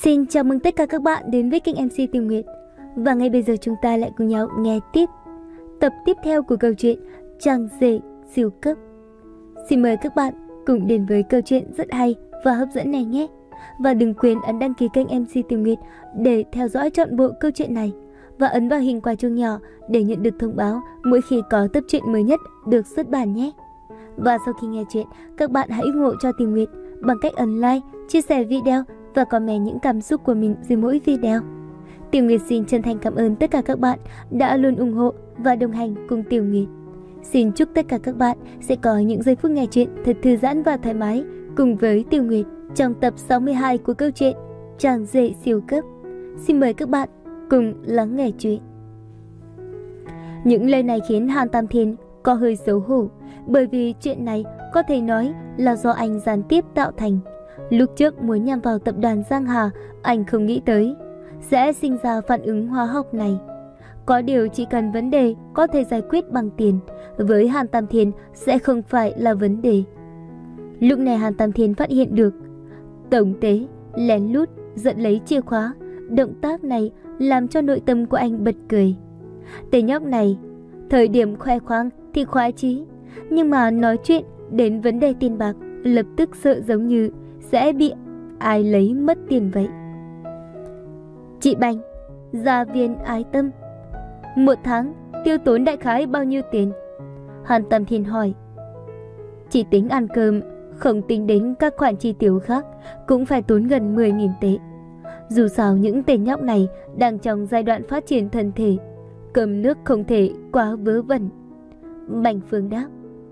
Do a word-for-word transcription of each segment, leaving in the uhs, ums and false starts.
Xin chào mừng tất cả các bạn đến với kênh em xê Tiểu Nguyệt. Và ngay bây giờ chúng ta lại cùng nhau nghe tiếp tập tiếp theo của câu chuyện Chàng rể siêu cấp. Xin mời các bạn cùng đến với câu chuyện rất hay và hấp dẫn này nhé. Và đừng quên ấn đăng ký kênh em xê Tiểu Nguyệt để theo dõi trọn bộ câu chuyện này. Và ấn vào hình quả chuông nhỏ để nhận được thông báo mỗi khi có tập truyện mới nhất được xuất bản nhé. Và sau khi nghe chuyện, các bạn hãy ủng hộ cho Tiểu Nguyệt bằng cách ấn like, chia sẻ video và comment những cảm xúc của mình dưới mỗi video. Tiểu Nguyệt xin chân thành cảm ơn tất cả các bạn đã luôn ủng hộ và đồng hành cùng Tiểu Nguyệt. Xin chúc tất cả các bạn sẽ có những giây phút nghe chuyện thật thư giãn và thoải mái cùng với Tiểu Nguyệt trong tập sáu mươi hai của câu chuyện Chàng rể siêu cấp. Xin mời các bạn cùng lắng nghe chuyện. Những lời này khiến Hàn Tam Thiên có hơi xấu hổ, bởi vì chuyện này có thể nói là do anh gián tiếp tạo thành. Lúc trước muốn nhằm vào tập đoàn Giang Hà, anh không nghĩ tới sẽ sinh ra phản ứng hóa học này. Có điều chỉ cần vấn đề có thể giải quyết bằng tiền, với Hàn Tam Thiên sẽ không phải là vấn đề. Lúc này Hàn Tam Thiên phát hiện được Tổng Tế lén lút giật lấy chìa khóa. Động tác này làm cho nội tâm của anh bật cười. Tên nhóc này thời điểm khoe khoang thì khoái chí, nhưng mà nói chuyện đến vấn đề tiền bạc lập tức sợ giống như sẽ bị ai lấy mất tiền vậy. Chị Bành, gia viên ái tâm, một tháng tiêu tốn đại khái bao nhiêu tiền? Hàn Tam Thiên hỏi. Chỉ tính ăn cơm, không tính đến các khoản chi tiêu khác, cũng phải tốn gần mười nghìn tệ. Dù sao những tên nhóc này đang trong giai đoạn phát triển thân thể, cơm nước không thể quá vớ vẩn. Bành Phương đáp.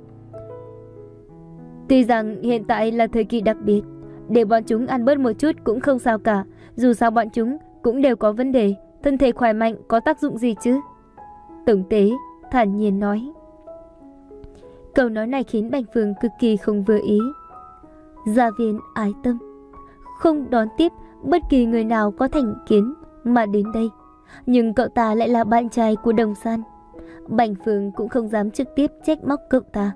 Tuy rằng hiện tại là thời kỳ đặc biệt, để bọn chúng ăn bớt một chút cũng không sao cả. Dù sao bọn chúng cũng đều có vấn đề, thân thể khỏe mạnh có tác dụng gì chứ? Tổng Tế thản nhiên nói. Câu nói này khiến Bành Phương cực kỳ không vừa ý. Gia viên ái tâm không đón tiếp bất kỳ người nào có thành kiến mà đến đây, nhưng cậu ta lại là bạn trai của Đồng San. Bành Phương cũng không dám trực tiếp trách móc cậu ta.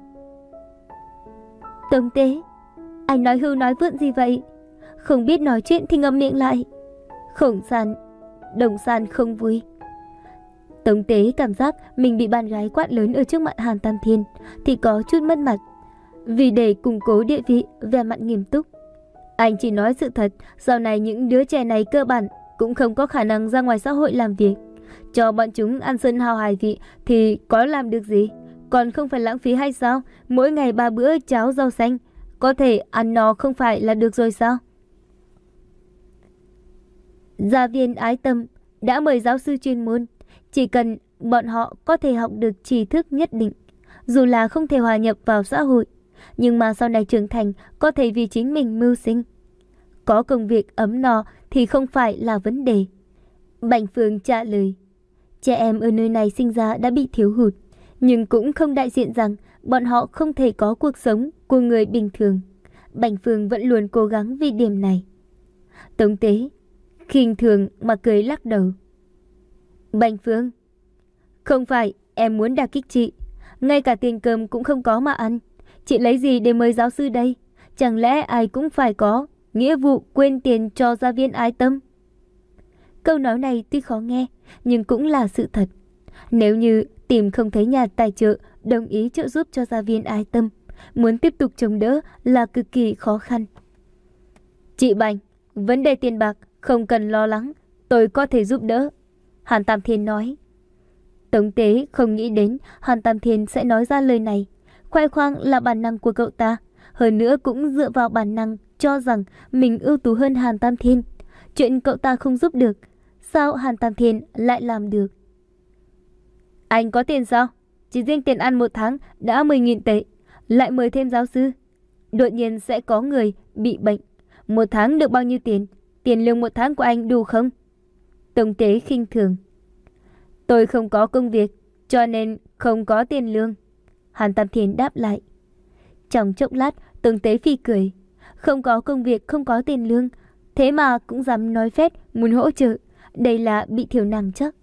Tổng Tế, anh nói hưu nói vượn gì vậy? Không biết nói chuyện thì ngậm miệng lại. Khổng San, Đồng San không vui. Tổng Tế cảm giác mình bị bạn gái quát lớn ở trước mặt Hàn Tam Thiên thì có chút mất mặt. Vì để củng cố địa vị, vẻ mặt nghiêm túc. Anh chỉ nói sự thật, sau này những đứa trẻ này cơ bản cũng không có khả năng ra ngoài xã hội làm việc. Cho bọn chúng ăn sơn hào hải vị thì có làm được gì? Còn không phải lãng phí hay sao? Mỗi ngày ba bữa cháo rau xanh, có thể ăn no không phải là được rồi sao? Gia viên ái tâm đã mời giáo sư chuyên môn, chỉ cần bọn họ có thể học được tri thức nhất định, dù là không thể hòa nhập vào xã hội, nhưng mà sau này trưởng thành có thể vì chính mình mưu sinh. Có công việc ấm no thì không phải là vấn đề. Bành Phương trả lời. Trẻ em ở nơi này sinh ra đã bị thiếu hụt, nhưng cũng không đại diện rằng bọn họ không thể có cuộc sống của người bình thường. Bành Phương vẫn luôn cố gắng vì điểm này. Tổng Tế khinh thường mà cười lắc đầu. Bành Phương, không phải em muốn đả kích chị, ngay cả tiền cơm cũng không có mà ăn. Chị lấy gì để mời giáo sư đây? Chẳng lẽ ai cũng phải có nghĩa vụ quên tiền cho gia viên ái tâm? Câu nói này tuy khó nghe, nhưng cũng là sự thật. Nếu như tìm không thấy nhà tài trợ đồng ý trợ giúp cho gia viên ái tâm, muốn tiếp tục chống đỡ là cực kỳ khó khăn. Chị Bành, vấn đề tiền bạc không cần lo lắng, tôi có thể giúp đỡ. Hàn Tam Thiên nói. Tổng Tế không nghĩ đến Hàn Tam Thiên sẽ nói ra lời này. Khoe khoang là bản năng của cậu ta, hơn nữa cũng dựa vào bản năng cho rằng mình ưu tú hơn Hàn Tam Thiên. Chuyện cậu ta không giúp được, sao Hàn Tam Thiên lại làm được? Anh có tiền sao? Chỉ riêng tiền ăn một tháng đã mười nghìn tệ, lại mời thêm giáo sư. Đột nhiên sẽ có người bị bệnh, một tháng được bao nhiêu tiền? Tiền lương một tháng của anh đủ không? Tổng Tế khinh thường. Tôi không có công việc, cho nên không có tiền lương. Hàn Tam Thiên đáp lại. Trong chốc lát, Tổng Tế phi cười. Không có công việc, không có tiền lương, thế mà cũng dám nói phét muốn hỗ trợ. Đây là bị thiểu năng chắc.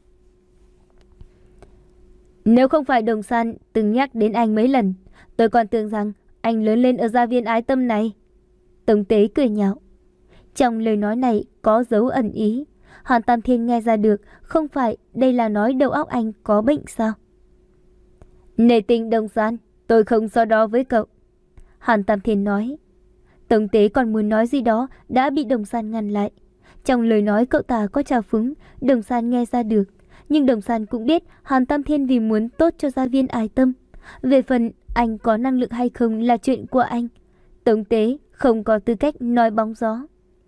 Nếu không phải Đồng San từng nhắc đến anh mấy lần, tôi còn tưởng rằng anh lớn lên ở gia viên ái tâm này. Tổng Tế cười nhạo. Trong lời nói này có dấu ẩn ý. Hàn Tam Thiên nghe ra được, không phải đây là nói đầu óc anh có bệnh sao? Nể tình Đồng San, tôi không so đo với cậu. Hàn Tam Thiên nói. Tống Tế còn muốn nói gì đó đã bị Đồng San ngăn lại. Trong lời nói cậu ta có trào phúng, Đồng San nghe ra được. Nhưng Đồng San cũng biết Hàn Tam Thiên vì muốn tốt cho gia viên ái tâm. Về phần anh có năng lực hay không là chuyện của anh. Tống Tế không có tư cách nói bóng gió.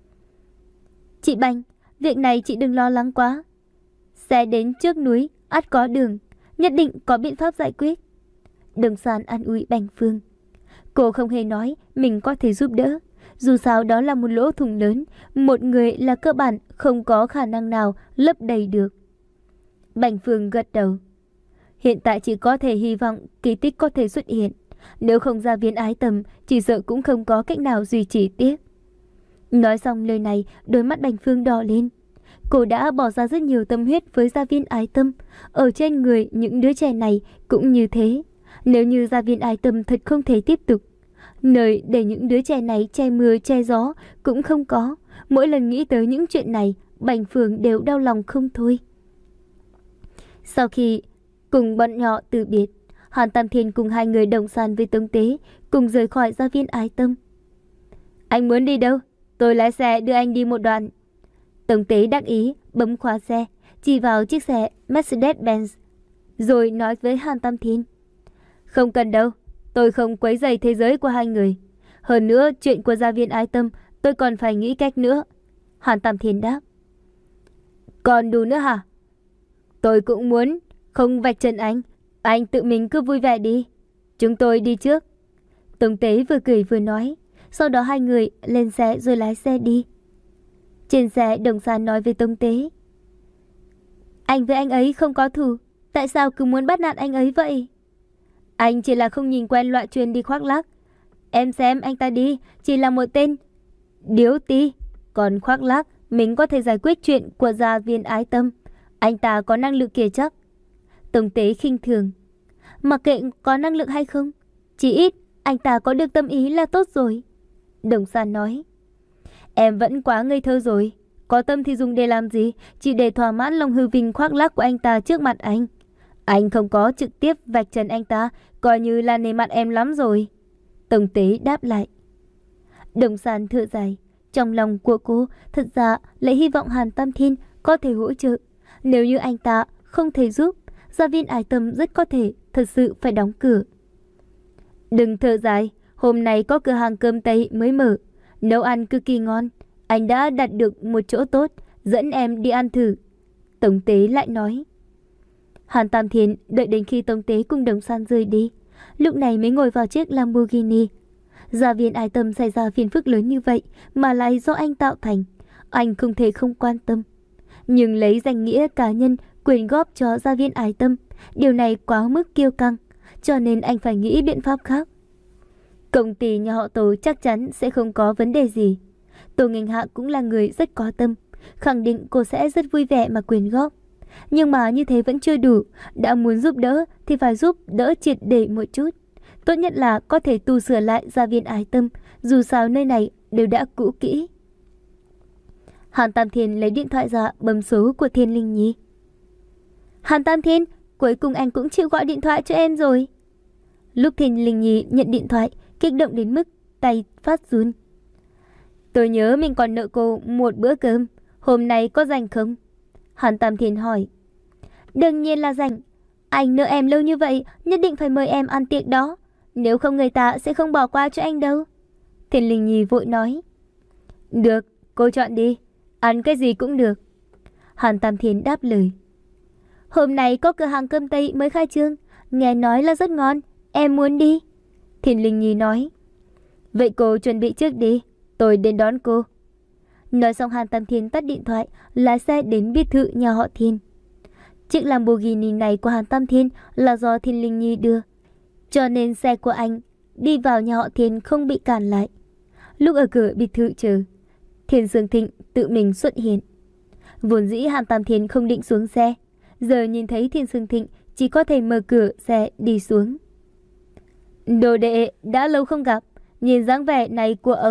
Chị Bành, việc này chị đừng lo lắng quá. Xe đến trước núi, ắt có đường, nhất định có biện pháp giải quyết. Đồng San an ủi Bành Phương. Cô không hề nói mình có thể giúp đỡ. Dù sao đó là một lỗ thủng lớn, một người là cơ bản không có khả năng nào lấp đầy được. Bành Phương gật đầu. Hiện tại chỉ có thể hy vọng kỳ tích có thể xuất hiện. Nếu không gia viên ái tâm, chỉ sợ cũng không có cách nào duy trì tiếp. Nói xong lời này, đôi mắt Bành Phương đỏ lên. Cô đã bỏ ra rất nhiều tâm huyết với gia viên ái tâm. Ở trên người những đứa trẻ này cũng như thế. Nếu như gia viên ái tâm thật không thể tiếp tục, nơi để những đứa trẻ này che mưa che gió cũng không có. Mỗi lần nghĩ tới những chuyện này, Bành Phương đều đau lòng không thôi. Sau khi cùng bọn nhỏ từ biệt, Hàn Tam Thiên cùng hai người Đồng San với Tống Tế cùng rời khỏi gia viên ái tâm. Anh muốn đi đâu? Tôi lái xe đưa anh đi một đoạn. Tống Tế đắc ý bấm khóa xe, chỉ vào chiếc xe Mercedes-Benz, rồi nói với Hàn Tam Thiên. Không cần đâu, tôi không quấy rầy thế giới của hai người. Hơn nữa chuyện của gia viên ái tâm tôi còn phải nghĩ cách nữa. Hàn Tam Thiên đáp. Còn đủ nữa hả? Tôi cũng muốn, không vạch trần anh. Anh tự mình cứ vui vẻ đi. Chúng tôi đi trước. Tống Tế vừa cười vừa nói. Sau đó hai người lên xe rồi lái xe đi. Trên xe Đồng San nói với Tống Tế. Anh với anh ấy không có thù, tại sao cứ muốn bắt nạt anh ấy vậy? Anh chỉ là không nhìn quen loại chuyện đi khoác lác. Em xem anh ta đi, chỉ là một tên điếu ti. Còn khoác lác, mình có thể giải quyết chuyện của gia viên ái tâm. Anh ta có năng lực kia chắc. Tống Tế khinh thường. Mặc kệ có năng lực hay không, chỉ ít anh ta có được tâm ý là tốt rồi. Đồng San nói. Em vẫn quá ngây thơ rồi. Có tâm thì dùng để làm gì? Chỉ để thỏa mãn lòng hư vinh khoác lác của anh ta trước mặt anh. Anh không có trực tiếp vạch trần anh ta, coi như là nể mặt em lắm rồi. Tống Tế đáp lại. Đồng San thở dài. Trong lòng của cô thật ra lại hy vọng Hàn Tam Thiên có thể hỗ trợ. Nếu như anh ta không thể giúp, gia viên ái tâm rất có thể thật sự phải đóng cửa. Đừng thở dài, hôm nay có cửa hàng cơm Tây mới mở, nấu ăn cực kỳ ngon. Anh đã đặt được một chỗ tốt, dẫn em đi ăn thử. Tống Tế lại nói. Hàn Tam Thiên đợi đến khi Tống Tế cùng Đồng San rời đi, lúc này mới ngồi vào chiếc Lamborghini. Gia viên ái tâm xảy ra phiền phức lớn như vậy mà lại do anh tạo thành, anh không thể không quan tâm. Nhưng lấy danh nghĩa cá nhân quyền góp cho gia viên ái tâm, điều này quá mức kiêu căng, cho nên anh phải nghĩ biện pháp khác. Công ty nhà họ Tô chắc chắn sẽ không có vấn đề gì. Tô Nghênh Hạ cũng là người rất có tâm, khẳng định cô sẽ rất vui vẻ mà quyền góp. Nhưng mà như thế vẫn chưa đủ, đã muốn giúp đỡ thì phải giúp đỡ triệt để một chút. Tốt nhất là có thể tu sửa lại gia viên ái tâm, dù sao nơi này đều đã cũ kỹ. Hàn Tam Thiên lấy điện thoại ra bấm số của Thiên Linh Nhi. Hàn Tam Thiên, cuối cùng anh cũng chịu gọi điện thoại cho em rồi. Lúc Thiên Linh Nhi nhận điện thoại, kích động đến mức tay phát run. Tôi nhớ mình còn nợ cô một bữa cơm, hôm nay có rảnh không? Hàn Tam Thiên hỏi. Đương nhiên là rảnh. Anh nợ em lâu như vậy, nhất định phải mời em ăn tiệc đó. Nếu không người ta sẽ không bỏ qua cho anh đâu. Thiên Linh Nhi vội nói. Được, cô chọn đi. Ăn cái gì cũng được. Hàn Tam Thiên đáp lời. Hôm nay có cửa hàng cơm Tây mới khai trương, nghe nói là rất ngon, em muốn đi. Thiên Linh Nhi nói. Vậy cô chuẩn bị trước đi, tôi đến đón cô. Nói xong Hàn Tam Thiên tắt điện thoại, lái xe đến biệt thự nhà họ Thiên. Chiếc Lamborghini này của Hàn Tam Thiên là do Thiên Linh Nhi đưa, cho nên xe của anh đi vào nhà họ Thiên không bị cản lại. Lúc ở cửa biệt thự chờ, Thiên Dương Thịnh tự mình xuất hiện. Vốn dĩ Hàn Tam Thiên không định xuống xe, giờ nhìn thấy Thiên Dương Thịnh chỉ có thể mở cửa xe đi xuống. Đồ đệ, đã lâu không gặp, nhìn dáng vẻ này của ông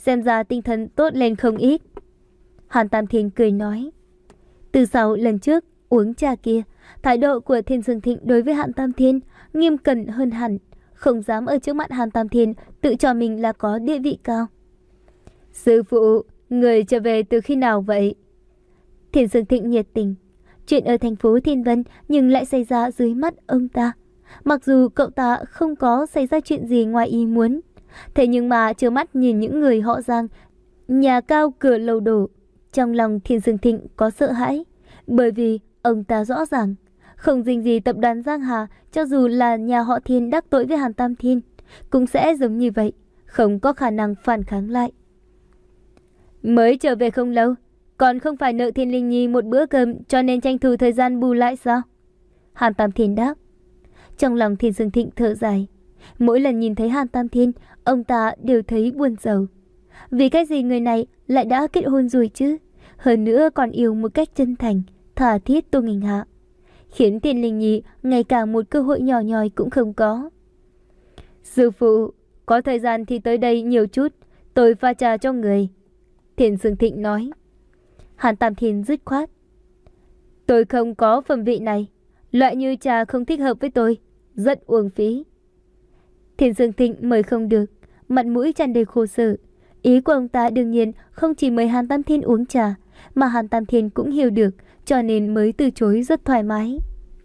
xem ra tinh thần tốt lên không ít. Hàn Tam Thiên cười nói. Từ sau lần trước uống trà kia, thái độ của Thiên Dương Thịnh đối với Hàn Tam Thiên nghiêm cẩn hơn hẳn, không dám ở trước mặt Hàn Tam Thiên tự cho mình là có địa vị cao. Sư phụ, người trở về từ khi nào vậy? Thiên Dương Thịnh nhiệt tình. Chuyện ở thành phố Thiên Vân nhưng lại xảy ra dưới mắt ông ta. Mặc dù cậu ta không có xảy ra chuyện gì ngoài ý muốn, thế nhưng mà trơ mắt nhìn những người họ Giang, nhà cao cửa lầu đổ, trong lòng Thiên Dương Thịnh có sợ hãi, bởi vì ông ta rõ ràng không dính gì tập đoàn Giang Hà, cho dù là nhà họ Thiên đắc tội với Hàn Tam Thiên cũng sẽ giống như vậy, không có khả năng phản kháng lại. Mới trở về không lâu, còn không phải nợ Thiên Linh Nhi một bữa cơm, cho nên tranh thủ thời gian bù lại sao? Hàn Tam Thiên đáp. Trong lòng Thiên Dương Thịnh thở dài. Mỗi lần nhìn thấy Hàn Tam Thiên, ông ta đều thấy buồn rầu. Vì cái gì người này lại đã kết hôn rồi chứ? Hơn nữa còn yêu một cách chân thành, thà thiết Tô Nghinh Hạ, khiến Thiên Linh Nhi ngay cả một cơ hội nhỏ nhoi cũng không có. Sư phụ, có thời gian thì tới đây nhiều chút, tôi pha trà cho người. Thiên Dương Thịnh nói. Hàn Tam Thiên dứt khoát. Tôi không có phẩm vị này, loại như trà không thích hợp với tôi, rất uổng phí. Thiên Dương Thịnh mời không được, mặt mũi tràn đầy khổ sở. Ý của ông ta đương nhiên không chỉ mời Hàn Tam Thiên uống trà, mà Hàn Tam Thiên cũng hiểu được, cho nên mới từ chối rất thoải mái.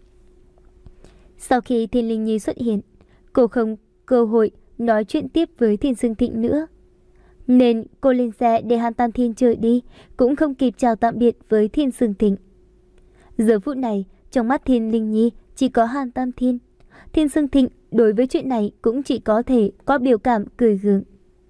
Sau khi Thiên Linh Nhi xuất hiện, cô không cơ hội nói chuyện tiếp với Thiên Dương Thịnh nữa, nên cô lên xe để Hàn Tam Thiên chở đi, cũng không kịp chào tạm biệt với Thiên Dương Thịnh. Giờ phút này, trong mắt Thiên Linh Nhi chỉ có Hàn Tam Thiên. Thiên Dương Thịnh đối với chuyện này cũng chỉ có thể có biểu cảm cười gượng.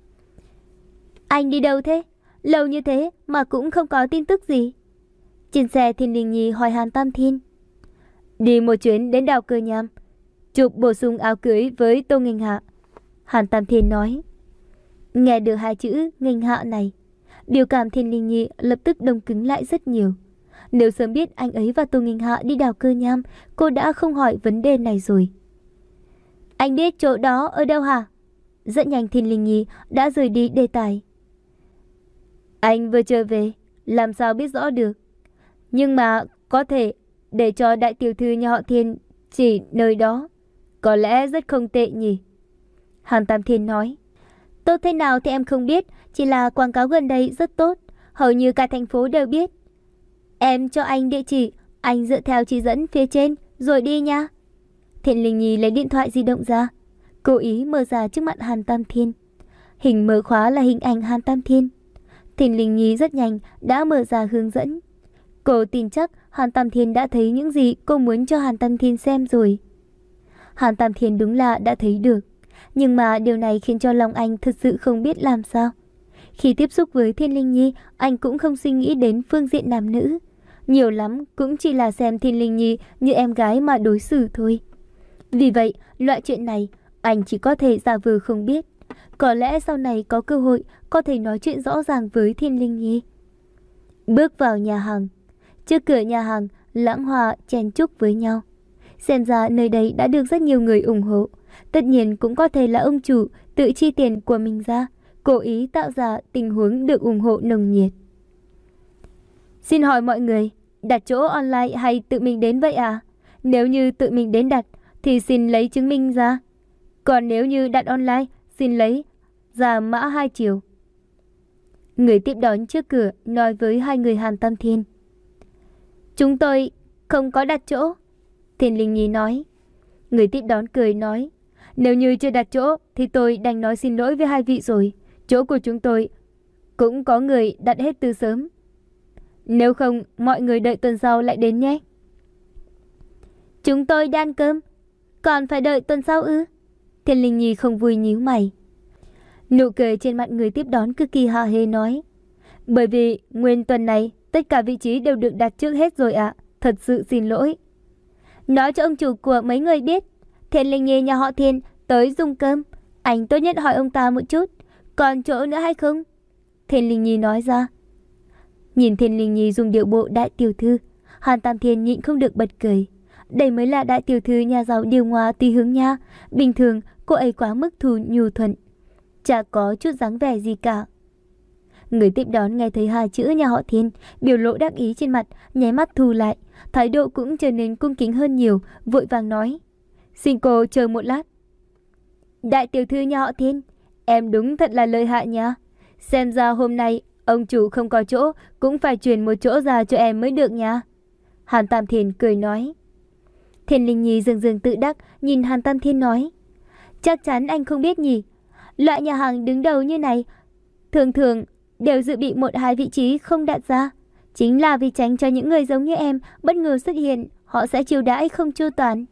Anh đi đâu thế? Lâu như thế mà cũng không có tin tức gì. Trên xe Thiên Linh Nhi hỏi Hàn Tam Thiên. Đi một chuyến đến đảo Cơ Nham, chụp bổ sung áo cưới với Tô Nghinh Hạ. Hàn Tam Thiên nói. Nghe được hai chữ Nghinh Hạ này, biểu cảm Thiên Linh Nhi lập tức đông cứng lại rất nhiều. Nếu sớm biết anh ấy và Tô Nghinh Hạ đi đảo Cơ Nham, cô đã không hỏi vấn đề này rồi. Anh biết chỗ đó ở đâu hả? Rất nhanh Thiên Linh Nhi đã rời đi đề tài. Anh vừa trở về, làm sao biết rõ được. Nhưng mà có thể để cho đại tiểu thư nhà họ Thiên chỉ nơi đó, có lẽ rất không tệ nhỉ? Hàn Tam Thiên nói. Tốt thế nào thì em không biết, chỉ là quảng cáo gần đây rất tốt, hầu như cả thành phố đều biết. Em cho anh địa chỉ, anh dựa theo chỉ dẫn phía trên rồi đi nha. Thiên Linh Nhi lấy điện thoại di động ra, cố ý mở ra trước mặt Hàn Tam Thiên. Hình mở khóa là hình ảnh Hàn Tam Thiên. Thiên Linh Nhi rất nhanh đã mở ra hướng dẫn. Cô tin chắc Hàn Tam Thiên đã thấy những gì cô muốn cho Hàn Tam Thiên xem rồi. Hàn Tam Thiên đúng là đã thấy được, nhưng mà điều này khiến cho lòng anh thật sự không biết làm sao. Khi tiếp xúc với Thiên Linh Nhi, anh cũng không suy nghĩ đến phương diện nam nữ. Nhiều lắm cũng chỉ là xem Thiên Linh Nhi như em gái mà đối xử thôi. Vì vậy, loại chuyện này anh chỉ có thể giả vờ không biết. Có lẽ sau này có cơ hội có thể nói chuyện rõ ràng với Thiên Linh Nhi. Bước vào nhà hàng. Trước cửa nhà hàng, Lãng Hoa chen chúc với nhau. Xem ra nơi đây đã được rất nhiều người ủng hộ. Tất nhiên cũng có thể là ông chủ tự chi tiền của mình ra, cố ý tạo ra tình huống được ủng hộ nồng nhiệt. Xin hỏi mọi người, đặt chỗ online hay tự mình đến vậy à? Nếu như tự mình đến đặt thì xin lấy chứng minh ra. Còn nếu như đặt online, xin lấy ra mã hai chiều. Người tiếp đón trước cửa nói với hai người Hàn Tam Thiên. Chúng tôi không có đặt chỗ. Thiên Linh Nhi nói. Người tiếp đón cười nói. Nếu như chưa đặt chỗ thì tôi đành nói xin lỗi với hai vị rồi. Chỗ của chúng tôi cũng có người đặt hết từ sớm. Nếu không, mọi người đợi tuần sau lại đến nhé. Chúng tôi đang ăn cơm, còn phải đợi tuần sau ư? Thiên Linh Nhi không vui nhíu mày. Nụ cười trên mặt người tiếp đón cực kỳ hả hê nói. Bởi vì nguyên tuần này tất cả vị trí đều được đặt trước hết rồi ạ. Thật sự xin lỗi. Nói cho ông chủ của mấy người biết, Thiên Linh Nhi nhà họ Thiên tới dùng cơm, anh tốt nhất hỏi ông ta một chút, còn chỗ nữa hay không? Thiên Linh Nhi nói ra. Nhìn Thiên Linh Nhi dùng điệu bộ đại tiểu thư, Hàn Tam Thiên nhịn không được bật cười. Đây mới là đại tiểu thư nhà giàu điều hòa tùy hướng nha. Bình thường cô ấy quá mức thù nhu thuận, chả có chút dáng vẻ gì cả. Người tiếp đón nghe thấy hai chữ nhà họ Thiên, biểu lộ đắc ý trên mặt, nháy mắt thu lại, thái độ cũng trở nên cung kính hơn nhiều, vội vàng nói. Xin cô chờ một lát. Đại tiểu thư nhà họ Thiên, em đúng thật là lợi hại nha. Xem ra hôm nay ông chủ không có chỗ, cũng phải chuyển một chỗ ra cho em mới được nha. Hàn Tam Thiên cười nói. Thiên Linh Nhi dừng dừng tự đắc nhìn Hàn Tam Thiên nói. Chắc chắn anh không biết nhỉ. Loại nhà hàng đứng đầu như này thường thường đều dự bị một hai vị trí không đặt ra. Chính là vì tránh cho những người giống như em bất ngờ xuất hiện, họ sẽ chiêu đãi không chu toàn.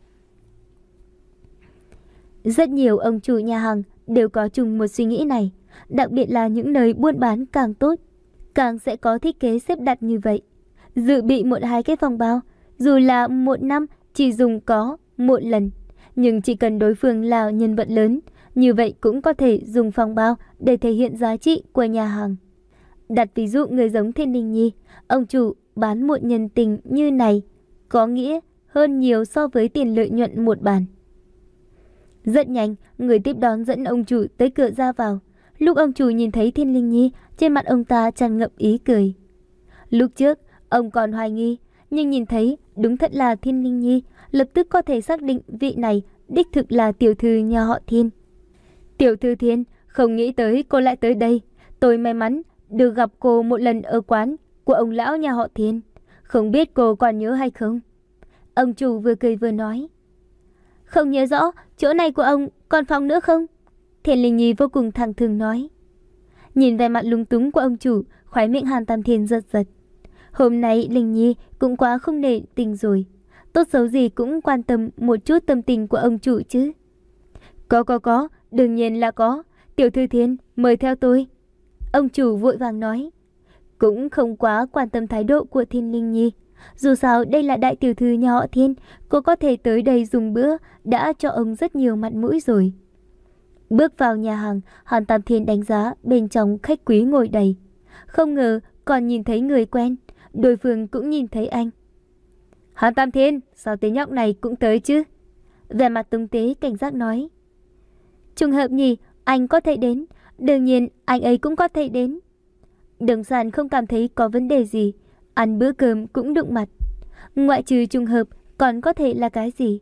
Rất nhiều ông chủ nhà hàng đều có chung một suy nghĩ này. Đặc biệt là những nơi buôn bán càng tốt, càng sẽ có thiết kế xếp đặt như vậy. Dự bị một hai cái phòng bao, dù là một năm chỉ dùng có một lần, nhưng chỉ cần đối phương là nhân vật lớn, như vậy cũng có thể dùng phòng bao để thể hiện giá trị của nhà hàng. Đặt ví dụ người giống Thiên Linh Nhi, ông chủ bán một nhân tình như này có nghĩa hơn nhiều so với tiền lợi nhuận một bàn. Rất nhanh, người tiếp đón dẫn ông chủ tới cửa ra vào. Lúc ông chủ nhìn thấy Thiên Linh Nhi, trên mặt ông ta tràn ngập ý cười. Lúc trước, ông còn hoài nghi, nhưng nhìn thấy đúng thật là Thiên Linh Nhi, lập tức có thể xác định vị này đích thực là tiểu thư nhà họ Thiên. Tiểu thư Thiên, không nghĩ tới cô lại tới đây. Tôi may mắn được gặp cô một lần ở quán của ông lão nhà họ Thiên. Không biết cô còn nhớ hay không? Ông chủ vừa cười vừa nói. Không nhớ rõ, chỗ này của ông còn phòng nữa không? Thiên Linh Nhi vô cùng thẳng thừng nói. Nhìn vẻ mặt lúng túng của ông chủ, khóe miệng Hàn Tam Thiên giật giật. Hôm nay Linh Nhi cũng quá không nể tình rồi. Tốt xấu gì cũng quan tâm một chút tâm tình của ông chủ chứ. Có có có, đương nhiên là có. Tiểu thư Thiên, mời theo tôi. Ông chủ vội vàng nói. Cũng không quá quan tâm thái độ của Thiên Linh Nhi. Dù sao đây là đại tiểu thư nhà họ Thiên, cô có thể tới đây dùng bữa đã cho ông rất nhiều mặt mũi rồi. Bước vào nhà hàng, Hàn Tam Thiên đánh giá bên trong khách quý ngồi đầy. Không ngờ còn nhìn thấy người quen, đối phương cũng nhìn thấy anh. Hàn Tam Thiên, sao tên nhóc này cũng tới chứ? Vẻ mặt tung tế cảnh giác nói. Trùng hợp nhỉ, anh có thể đến, đương nhiên anh ấy cũng có thể đến. Đồng Sàn không cảm thấy có vấn đề gì, ăn bữa cơm cũng đụng mặt. Ngoại trừ trùng hợp, còn có thể là cái gì?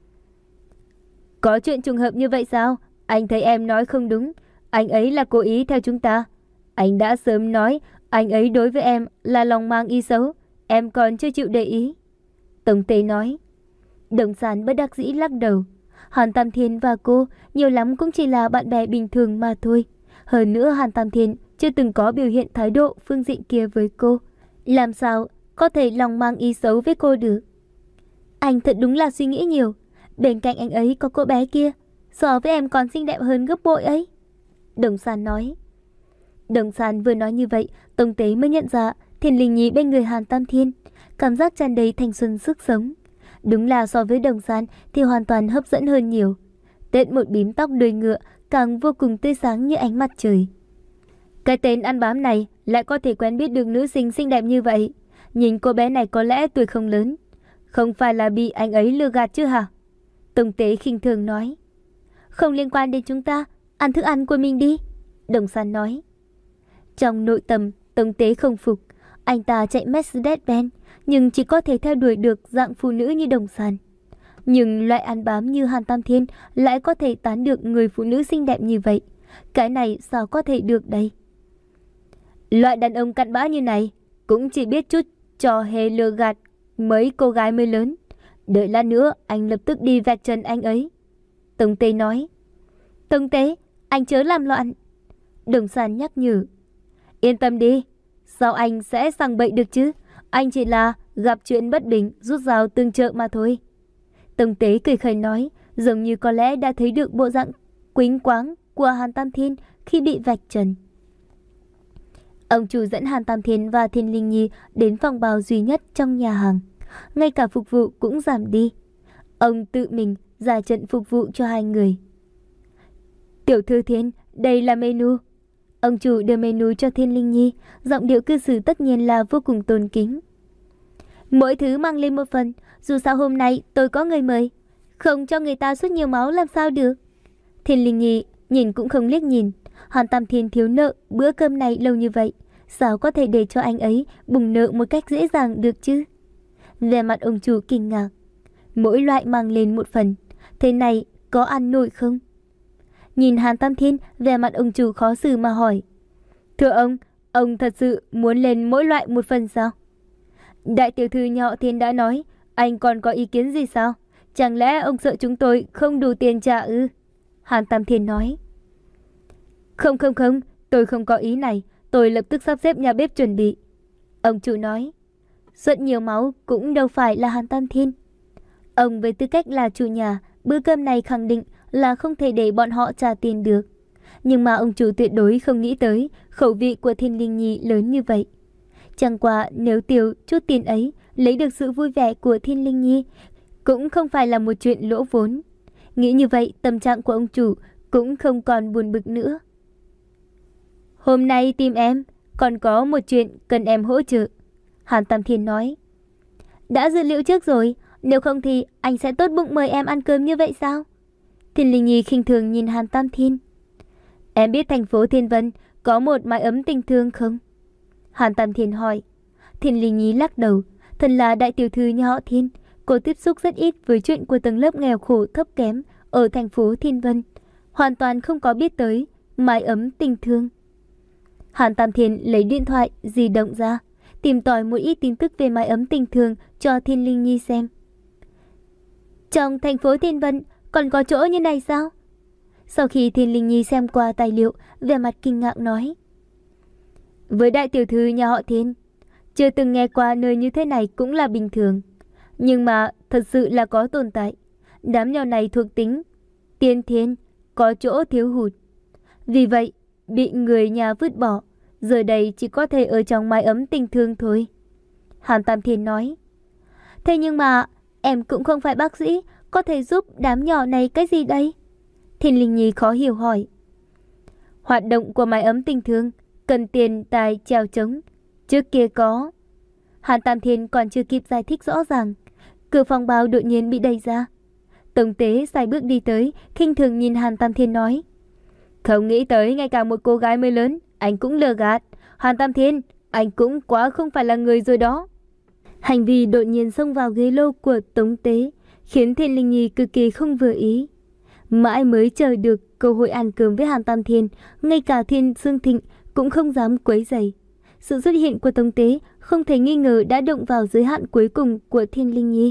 Có chuyện trùng hợp như vậy sao? Anh thấy em nói không đúng, anh ấy là cố ý theo chúng ta. Anh đã sớm nói, anh ấy đối với em là lòng mang ý xấu, em còn chưa chịu để ý. Tổng Tế nói. Đồng Sàn bất đắc dĩ lắc đầu. Hàn Tam Thiên và cô nhiều lắm cũng chỉ là bạn bè bình thường mà thôi. Hơn nữa Hàn Tam Thiên chưa từng có biểu hiện thái độ phương diện kia với cô. Làm sao có thể lòng mang ý xấu với cô được? Anh thật đúng là suy nghĩ nhiều. Bên cạnh anh ấy có cô bé kia, so với em còn xinh đẹp hơn gấp bội ấy. Đồng Sàn nói. Đồng Sàn vừa nói như vậy, Tổng Tế mới nhận ra Thiên Linh Nhi bên người Hàn Tam Thiên, cảm giác tràn đầy thanh xuân sức sống. Đúng là so với Đồng Sàn thì hoàn toàn hấp dẫn hơn nhiều. Tết một bím tóc đuôi ngựa càng vô cùng tươi sáng như ánh mặt trời. Cái tên ăn bám này lại có thể quen biết được nữ sinh xinh đẹp như vậy. Nhìn cô bé này có lẽ tuổi không lớn, không phải là bị anh ấy lừa gạt chứ hả? Tổng Tế khinh thường nói. Không liên quan đến chúng ta, ăn thức ăn của mình đi. Đồng Sàn nói. Trong nội tâm, Tổng Tế không phục. Anh ta chạy Mercedes-Benz, nhưng chỉ có thể theo đuổi được dạng phụ nữ như Đồng Sàn. Nhưng loại ăn bám như Hàn Tam Thiên lại có thể tán được người phụ nữ xinh đẹp như vậy. Cái này sao có thể được đây? Loại đàn ông cặn bã như này cũng chỉ biết chút trò hề lừa gạt mấy cô gái mới lớn. Đợi lát nữa anh lập tức đi vạch trần anh ấy. Tổng Tế nói. Tổng Tế, anh chớ làm loạn. Đồng Sàn nhắc nhở. Yên tâm đi, sao anh sẽ sang bậy được chứ? Anh chỉ là gặp chuyện bất bình, rút dao tương trợ mà thôi. Tổng Tế cười khẩy nói, giống như có lẽ đã thấy được bộ dạng quýnh quáng của Hàn Tam Thiên khi bị vạch trần. Ông chủ dẫn Hàn Tam Thiên và Thiên Linh Nhi đến phòng bao duy nhất trong nhà hàng. Ngay cả phục vụ cũng giảm đi. Ông tự mình ra trận phục vụ cho hai người. Tiểu thư Thiên, đây là menu. Ông chủ đưa menu cho Thiên Linh Nhi, giọng điệu cư xử tất nhiên là vô cùng tôn kính. Mỗi thứ mang lên một phần, dù sao hôm nay tôi có người mời, không cho người ta xuất nhiều máu làm sao được. Thiên Linh Nhi nhìn cũng không liếc nhìn, Hàn Tam Thiên thiếu nợ bữa cơm này lâu như vậy, sao có thể để cho anh ấy bùng nợ một cách dễ dàng được chứ? Về mặt ông chủ kinh ngạc. Mỗi loại mang lên một phần, thế này có ăn nổi không? Nhìn Hàn Tam Thiên, về mặt ông chủ khó xử mà hỏi. Thưa ông, ông thật sự muốn lên mỗi loại một phần sao? Đại tiểu thư nhà họ Thiên đã nói, anh còn có ý kiến gì sao? Chẳng lẽ ông sợ chúng tôi không đủ tiền trả ư? Hàn Tam Thiên nói. Không không không, tôi không có ý này, tôi lập tức sắp xếp nhà bếp chuẩn bị. Ông chủ nói. Suất nhiều máu cũng đâu phải là Hàn Tam Thiên. Ông với tư cách là chủ nhà, bữa cơm này khẳng định là không thể để bọn họ trả tiền được. Nhưng mà ông chủ tuyệt đối không nghĩ tới khẩu vị của Thiên Linh Nhi lớn như vậy. Chẳng qua nếu tiêu chút tiền ấy lấy được sự vui vẻ của Thiên Linh Nhi cũng không phải là một chuyện lỗ vốn. Nghĩ như vậy tâm trạng của ông chủ cũng không còn buồn bực nữa. Hôm nay tìm em, còn có một chuyện cần em hỗ trợ. Hàn Tam Thiên nói. Đã dự liệu trước rồi, nếu không thì anh sẽ tốt bụng mời em ăn cơm như vậy sao? Thiên Linh Nhi khinh thường nhìn Hàn Tam Thiên. Em biết thành phố Thiên Vân có một mái ấm tình thương không? Hàn Tam Thiên hỏi. Thiên Linh Nhi lắc đầu. Thân là đại tiểu thư nhà họ Thiên, cô tiếp xúc rất ít với chuyện của tầng lớp nghèo khổ thấp kém ở thành phố Thiên Vân, hoàn toàn không có biết tới mái ấm tình thương. Hàn Tam Thiên lấy điện thoại di động ra, tìm tòi một ít tin tức về mái ấm tình thương cho Thiên Linh Nhi xem. Trong thành phố Thiên Vân còn có chỗ như này sao? Sau khi Thiên Linh Nhi xem qua tài liệu, vẻ mặt kinh ngạc nói. Với đại tiểu thư nhà họ Thiên, chưa từng nghe qua nơi như thế này cũng là bình thường. Nhưng mà thật sự là có tồn tại. Đám nhỏ này thuộc tính tiên thiên, có chỗ thiếu hụt. Vì vậy, bị người nhà vứt bỏ, giờ đây chỉ có thể ở trong mái ấm tình thương thôi. Hàn Tam Thiên nói. Thế nhưng mà em cũng không phải bác sĩ, có thể giúp đám nhỏ này cái gì đây? Thiên Linh Nhi khó hiểu hỏi. Hoạt động của mái ấm tình thương cần tiền tài trèo trống. Trước kia có. Hàn Tam Thiên còn chưa kịp giải thích rõ ràng, cửa phòng bao đột nhiên bị đẩy ra. Tổng tế sai bước đi tới, khinh thường nhìn Hàn Tam Thiên nói. Không nghĩ tới ngay cả một cô gái mới lớn anh cũng lừa gạt. Hàn Tam Thiên, anh cũng quá không phải là người rồi đó. Hành vi đột nhiên xông vào ghế lô của Tống Tế khiến Thiên Linh Nhi cực kỳ không vừa ý. Mãi mới chờ được cơ hội ăn cơm với Hàn Tam Thiên, ngay cả Thiên Sương Thịnh cũng không dám quấy rầy. Sự xuất hiện của Tống Tế không thể nghi ngờ đã động vào giới hạn cuối cùng của Thiên Linh Nhi.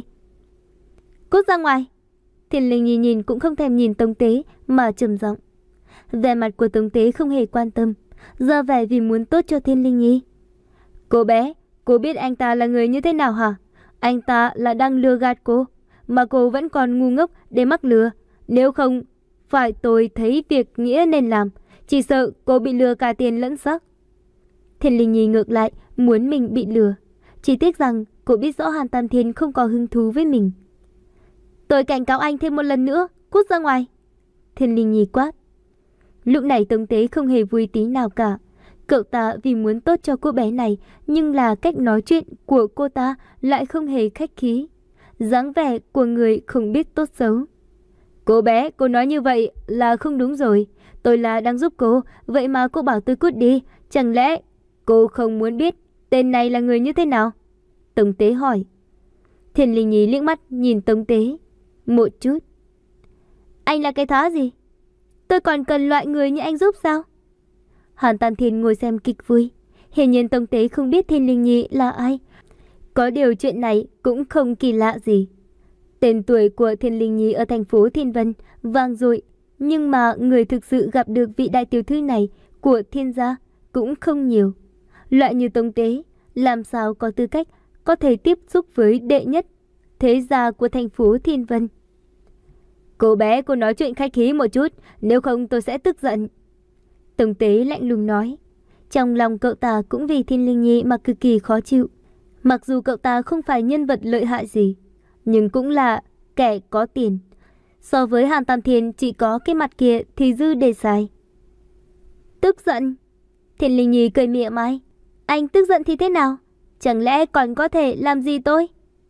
Cút ra ngoài. Thiên Linh Nhi nhìn cũng không thèm nhìn Tống Tế mà trầm giọng. Vẻ mặt của Tống Tế không hề quan tâm, ra vẻ vì muốn tốt cho Thiên Linh Nhi. Cô bé, cô biết anh ta là người như thế nào hả? Anh ta là đang lừa gạt cô, mà cô vẫn còn ngu ngốc để mắc lừa. Nếu không phải tôi thấy việc nghĩa nên làm, chỉ sợ cô bị lừa cả tiền lẫn xác. Thiên Linh Nhi ngược lại muốn mình bị lừa, chỉ tiếc rằng cô biết rõ Hàn Tam Thiên không có hứng thú với mình. Tôi cảnh cáo anh thêm một lần nữa, cút ra ngoài. Thiên Linh Nhi quát. Lúc này Tống Tế không hề vui tí nào cả. Cậu ta vì muốn tốt cho cô bé này, nhưng là cách nói chuyện của cô ta lại không hề khách khí, dáng vẻ của người không biết tốt xấu. Cô bé, cô nói như vậy là không đúng rồi. Tôi là đang giúp cô, vậy mà cô bảo tôi cút đi. Chẳng lẽ cô không muốn biết tên này là người như thế nào? Tống Tế hỏi. Thiên Linh Nhi liếc mắt nhìn Tống Tế một chút. Anh là cái thá gì? Tôi còn cần loại người như anh giúp sao? Hàn Tam Thiên ngồi xem kịch vui. Hiển nhiên Tống Tế không biết Thiên Linh Nhi là ai. Có điều chuyện này cũng không kỳ lạ gì. Tên tuổi của Thiên Linh Nhi ở thành phố Thiên Vân vang dội, nhưng mà người thực sự gặp được vị đại tiểu thư này của Thiên gia cũng không nhiều. Loại như Tống Tế làm sao có tư cách có thể tiếp xúc với đệ nhất thế gia của thành phố Thiên Vân. Cô bé, cô nói chuyện khách khí một chút, nếu không tôi sẽ tức giận. Tống Tế lạnh lùng nói. Trong lòng cậu ta cũng vì Thiên Linh Nhi mà cực kỳ khó chịu. Mặc dù cậu ta không phải nhân vật lợi hại gì, nhưng cũng là kẻ có tiền. So với Hàn Tam Thiên chỉ có cái mặt kia thì dư để xài. Tức giận? Thiên Linh Nhi cười mỉa mai. Anh tức giận thì thế nào? Chẳng lẽ còn có thể làm gì tôi?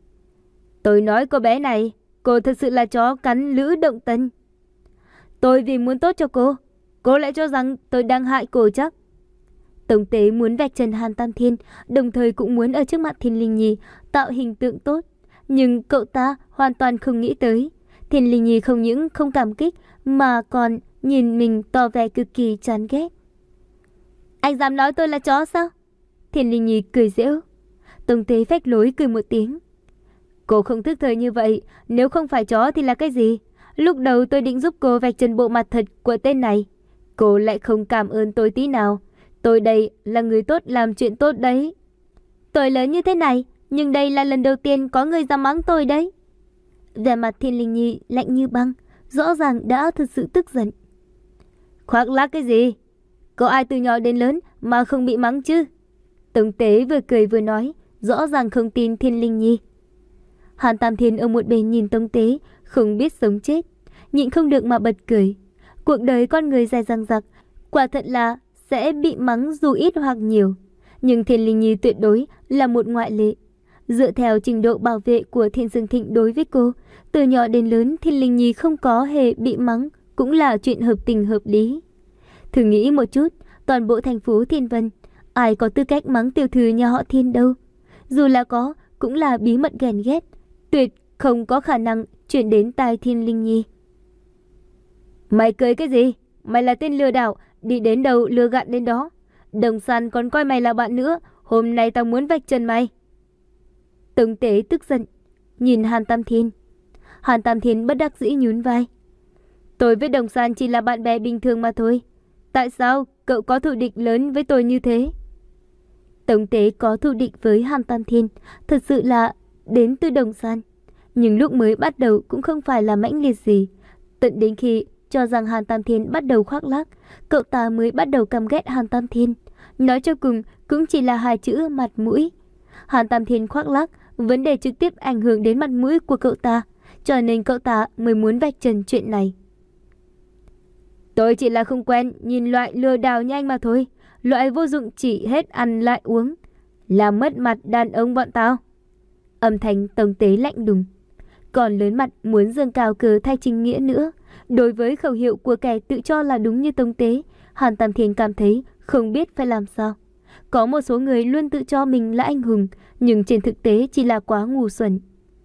Tôi nói cô bé này, cô thật sự là chó cắn lữ động tân. Tôi vì muốn tốt cho cô, Cô lại cho rằng tôi đang hại cô chắc? Tống Tế muốn vạch trần Hàn Tam Thiên, đồng thời cũng muốn ở trước mặt Thiên Linh Nhi tạo hình tượng tốt. Nhưng cậu ta hoàn toàn không nghĩ tới. Thiên Linh Nhi không những không cảm kích mà còn nhìn mình tỏ vẻ cực kỳ chán ghét. Anh dám nói tôi là chó sao? Thiên Linh Nhi cười giễu. Tống Tế phách lối cười một tiếng. Cô không thức thời như vậy, nếu không phải chó thì là cái gì? Lúc đầu tôi định giúp cô vạch trần bộ mặt thật của tên này. Cô lại không cảm ơn tôi tí nào. Tôi đây là người tốt làm chuyện tốt đấy. Tôi lớn như thế này, nhưng đây là lần đầu tiên có người dám mắng tôi đấy. Vẻ mặt Thiên Linh Nhi lạnh như băng, rõ ràng đã thật sự tức giận. Khoác lác cái gì? Có ai từ nhỏ đến lớn mà không bị mắng chứ? Tống Tế vừa cười vừa nói, rõ ràng không tin Thiên Linh Nhi. Hàn Tam Thiên ở một bên nhìn Tống Tế, không biết sống chết, nhịn không được mà bật cười. Cuộc đời con người dài dằng dặc, quả thật là sẽ bị mắng dù ít hoặc nhiều. Nhưng Thiên Linh Nhi tuyệt đối là một ngoại lệ. Dựa theo trình độ bảo vệ của Thiên Dương Thịnh đối với cô, từ nhỏ đến lớn Thiên Linh Nhi không có hề bị mắng cũng là chuyện hợp tình hợp lý. Thử nghĩ một chút, toàn bộ thành phố Thiên Vân, ai có tư cách mắng tiểu thư nhà họ Thiên đâu? Dù là có, cũng là bí mật ghen ghét, tuyệt không có khả năng chuyển đến tai Thiên Linh Nhi. Mày cười cái gì? Mày là tên lừa đảo, đi đến đâu lừa gạt đến đó. Đồng San còn coi mày là bạn nữa, hôm nay tao muốn vạch trần mày. Tống Tế tức giận, nhìn Hàn Tam Thiên. Hàn Tam Thiên bất đắc dĩ nhún vai. Tôi với Đồng San chỉ là bạn bè bình thường mà thôi. Tại sao cậu có thù địch lớn với tôi như thế? Tống Tế có thù địch với Hàn Tam Thiên, thật sự là đến từ Đồng San. Nhưng lúc mới bắt đầu cũng không phải là mãnh liệt gì. Tận đến khi cho rằng Hàn Tam Thiên bắt đầu khoác lác, cậu ta mới bắt đầu căm ghét Hàn Tam Thiên. Nói cho cùng cũng chỉ là hai chữ mặt mũi. Hàn Tam Thiên khoác lác, vấn đề trực tiếp ảnh hưởng đến mặt mũi của cậu ta, cho nên cậu ta mới muốn vạch trần chuyện này. Tôi chỉ là không quen nhìn loại lừa đảo như anh mà thôi. Loại vô dụng chỉ hết ăn lại uống, làm mất mặt đàn ông bọn tao. Âm thanh Tống Tế lạnh lùng, còn lớn mặt muốn dâng cao cờ thay chính nghĩa nữa. Đối với khẩu hiệu của kẻ tự cho là đúng như Tống Tế, Hàn Tam Thiên cảm thấy không biết phải làm sao. Có một số người luôn tự cho mình là anh hùng, nhưng trên thực tế chỉ là quá ngu xuẩn.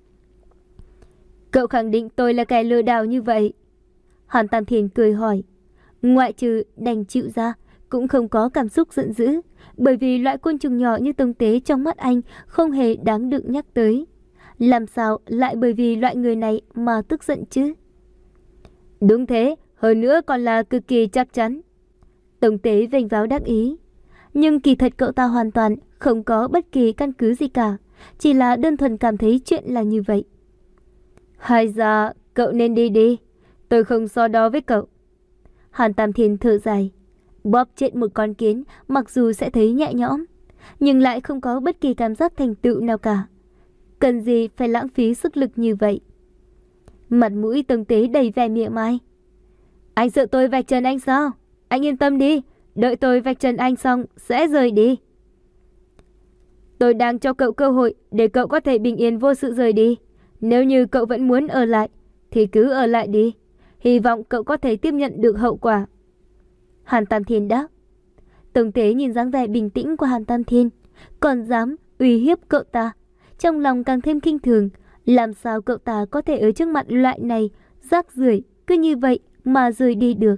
Cậu khẳng định tôi là kẻ lừa đảo như vậy? Hàn Tam Thiên cười hỏi. Ngoại trừ đành chịu ra, cũng không có cảm xúc giận dữ, bởi vì loại côn trùng nhỏ như Tống Tế trong mắt anh không hề đáng được nhắc tới. Làm sao lại bởi vì loại người này mà tức giận chứ? Đúng thế, hơn nữa còn là cực kỳ chắc chắn. Tống Tế vênh váo đắc ý. Nhưng kỳ thật cậu ta hoàn toàn không có bất kỳ căn cứ gì cả, chỉ là đơn thuần cảm thấy chuyện là như vậy. Hay ra cậu nên đi đi, tôi không so đo với cậu. Hàn Tam Thiên thở dài. Bóp chết một con kiến mặc dù sẽ thấy nhẹ nhõm, nhưng lại không có bất kỳ cảm giác thành tựu nào cả. Cần gì phải lãng phí sức lực như vậy? Mặt mũi Tống Tế đầy vẻ mỉa mai. Anh sợ tôi vạch trần anh sao? Anh yên tâm đi, đợi tôi vạch trần anh xong sẽ rời đi. Tôi đang cho cậu cơ hội để cậu có thể bình yên vô sự rời đi. Nếu như cậu vẫn muốn ở lại thì cứ ở lại đi. Hy vọng cậu có thể tiếp nhận được hậu quả. Hàn Tam Thiên đáp. Tống Tế nhìn dáng vẻ bình tĩnh của Hàn Tam Thiên, còn dám uy hiếp cậu ta, trong lòng càng thêm khinh thường. Làm sao cậu ta có thể ở trước mặt loại này rác rưởi cứ như vậy mà rời đi được?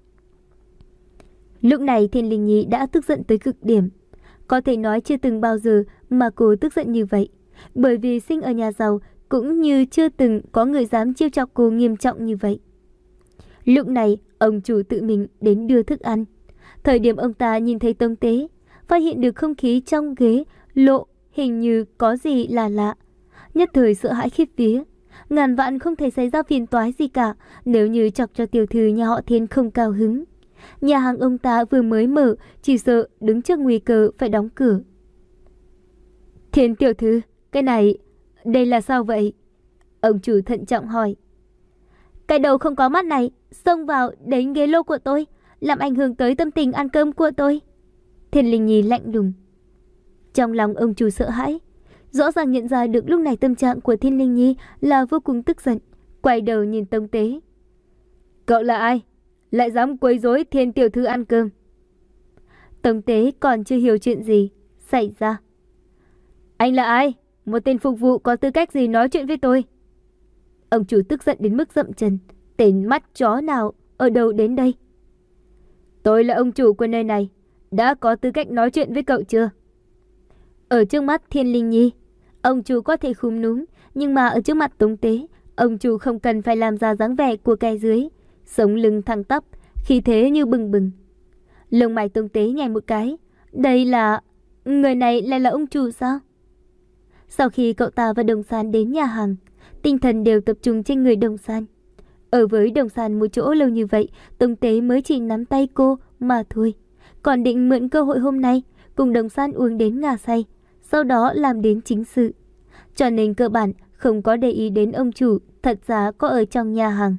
Lúc này Thiên Linh Nhi đã tức giận tới cực điểm. Có thể nói chưa từng bao giờ mà cô tức giận như vậy, bởi vì sinh ở nhà giàu cũng như chưa từng có người dám trêu chọc cô nghiêm trọng như vậy. Lúc này ông chủ tự mình đến đưa thức ăn. Thời điểm ông ta nhìn thấy Tống Tế, phát hiện được không khí trong ghế lộ hình như có gì là lạ, nhất thời sợ hãi khiếp vía. Ngàn vạn không thể xảy ra phiền toái gì cả nếu như chọc cho tiểu thư nhà họ Thiên không cao hứng. Nhà hàng ông ta vừa mới mở, chỉ sợ đứng trước nguy cơ phải đóng cửa. Thiên tiểu thư, cái này, đây là sao vậy? Ông chủ thận trọng hỏi. Cái đầu không có mắt này xông vào đến ghế lô của tôi, làm ảnh hưởng tới tâm tình ăn cơm của tôi. Thiên Linh Nhi lạnh lùng. Trong lòng ông chủ sợ hãi, rõ ràng nhận ra được lúc này tâm trạng của Thiên Linh Nhi là vô cùng tức giận, quay đầu nhìn Tống Tế. Cậu là ai? lại dám quấy rối Thiên tiểu thư ăn cơm. Tống Tế còn chưa hiểu chuyện gì xảy ra. Anh là ai? Một tên phục vụ có tư cách gì nói chuyện với tôi? Ông chủ tức giận đến mức dậm chân. Tên mắt chó nào ở đâu đến đây? Tôi là ông chủ của nơi này, đã có tư cách nói chuyện với cậu chưa? Ở trước mắt Thiên Linh Nhi, ông chủ có thể khúm núm, nhưng mà ở trước mặt Tống Tế, ông chủ không cần phải làm ra dáng vẻ của kẻ dưới, sống lưng thẳng tắp, khí thế như bừng bừng. Lông mày Tống Tế nhảy một cái, đây là... người này lại là ông chủ sao? Sau khi cậu ta và Đồng San đến nhà hàng, tinh thần đều tập trung trên người Đồng San. Ở với Đồng San một chỗ lâu như vậy, Tống Tế mới chỉ nắm tay cô mà thôi. Còn định mượn cơ hội hôm nay cùng Đồng San uống đến ngà say, sau đó làm đến chính sự. Cho nên cơ bản không có để ý đến ông chủ thật ra có ở trong nhà hàng.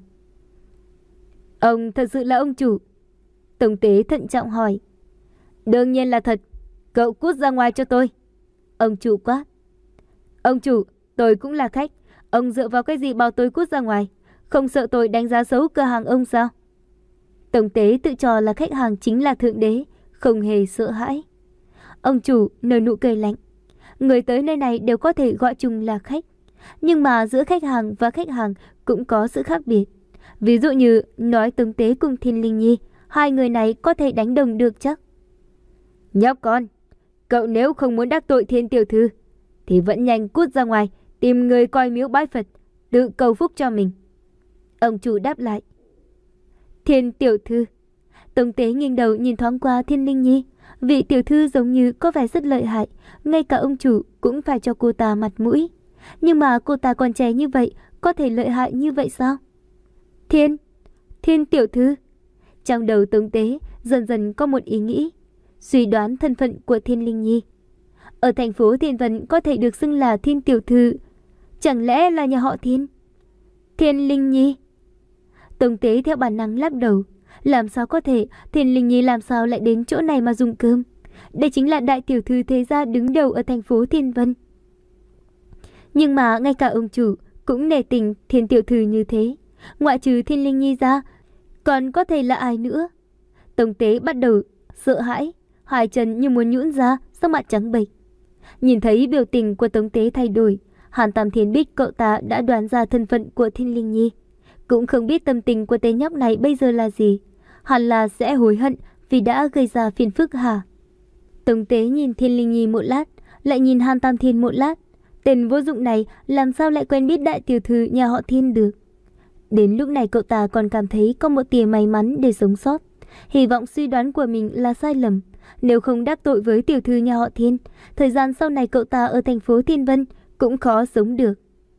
Ông thật sự là ông chủ? Tống Tế thận trọng hỏi. Đương nhiên là thật. Cậu cút ra ngoài cho tôi. Ông chủ quát. Ông chủ, tôi cũng là khách. Ông dựa vào cái gì bảo tôi cút ra ngoài? Không sợ tôi đánh giá xấu cửa hàng ông sao? Tống Tế tự cho là khách hàng chính là thượng đế, không hề sợ hãi. Ông chủ nở nụ cười lạnh. Người tới nơi này đều có thể gọi chung là khách. Nhưng mà giữa khách hàng và khách hàng cũng có sự khác biệt. Ví dụ như nói Tống Tế cùng Thiên Linh Nhi, hai người này có thể đánh đồng được chắc? Nhóc con, cậu nếu không muốn đắc tội Thiên tiểu thư thì vẫn nhanh cút ra ngoài, tìm người coi miếu bái Phật, tự cầu phúc cho mình. Ông chủ đáp lại. Thiên tiểu thư. Tống Tế nghiêng đầu nhìn thoáng qua Thiên Linh Nhi. Vị tiểu thư giống như có vẻ rất lợi hại, ngay cả ông chủ cũng phải cho cô ta mặt mũi. Nhưng mà cô ta còn trẻ như vậy, có thể lợi hại như vậy sao? Thiên, Thiên tiểu thư. Trong đầu Tống Tế dần dần có một ý nghĩ, suy đoán thân phận của Thiên Linh Nhi. Ở thành phố Thiên Vân có thể được xưng là Thiên tiểu thư, chẳng lẽ là nhà họ Thiên? Thiên Linh Nhi. Tống Tế theo bản năng lắc đầu. Làm sao có thể? Thiên Linh Nhi làm sao lại đến chỗ này mà dùng cơm? Đây chính là đại tiểu thư thế gia đứng đầu ở thành phố Thiên Vân. Nhưng mà ngay cả ông chủ cũng nể tình Thiên tiểu thư như thế. Ngoại trừ Thiên Linh Nhi ra, còn có thể là ai nữa? Tống Tế bắt đầu sợ hãi, hai chân như muốn nhũn ra, sắc mặt trắng bệch. Nhìn thấy biểu tình của Tống Tế thay đổi, Hàn Tam Thiên biết cậu ta đã đoán ra thân phận của Thiên Linh Nhi. Cũng không biết tâm tình của tên nhóc này bây giờ là gì. Hẳn là sẽ hối hận vì đã gây ra phiền phức hả? Tống Tế nhìn Thiên Linh Nhi một lát, lại nhìn Hàn Tam Thiên một lát. Tên vô dụng này làm sao lại quen biết đại tiểu thư nhà họ Thiên được? Đến lúc này cậu ta còn cảm thấy có một tia may mắn để sống sót. Hy vọng suy đoán của mình là sai lầm. Nếu không đắc tội với tiểu thư nhà họ Thiên, thời gian sau này cậu ta ở thành phố Thiên Vân cũng khó sống được.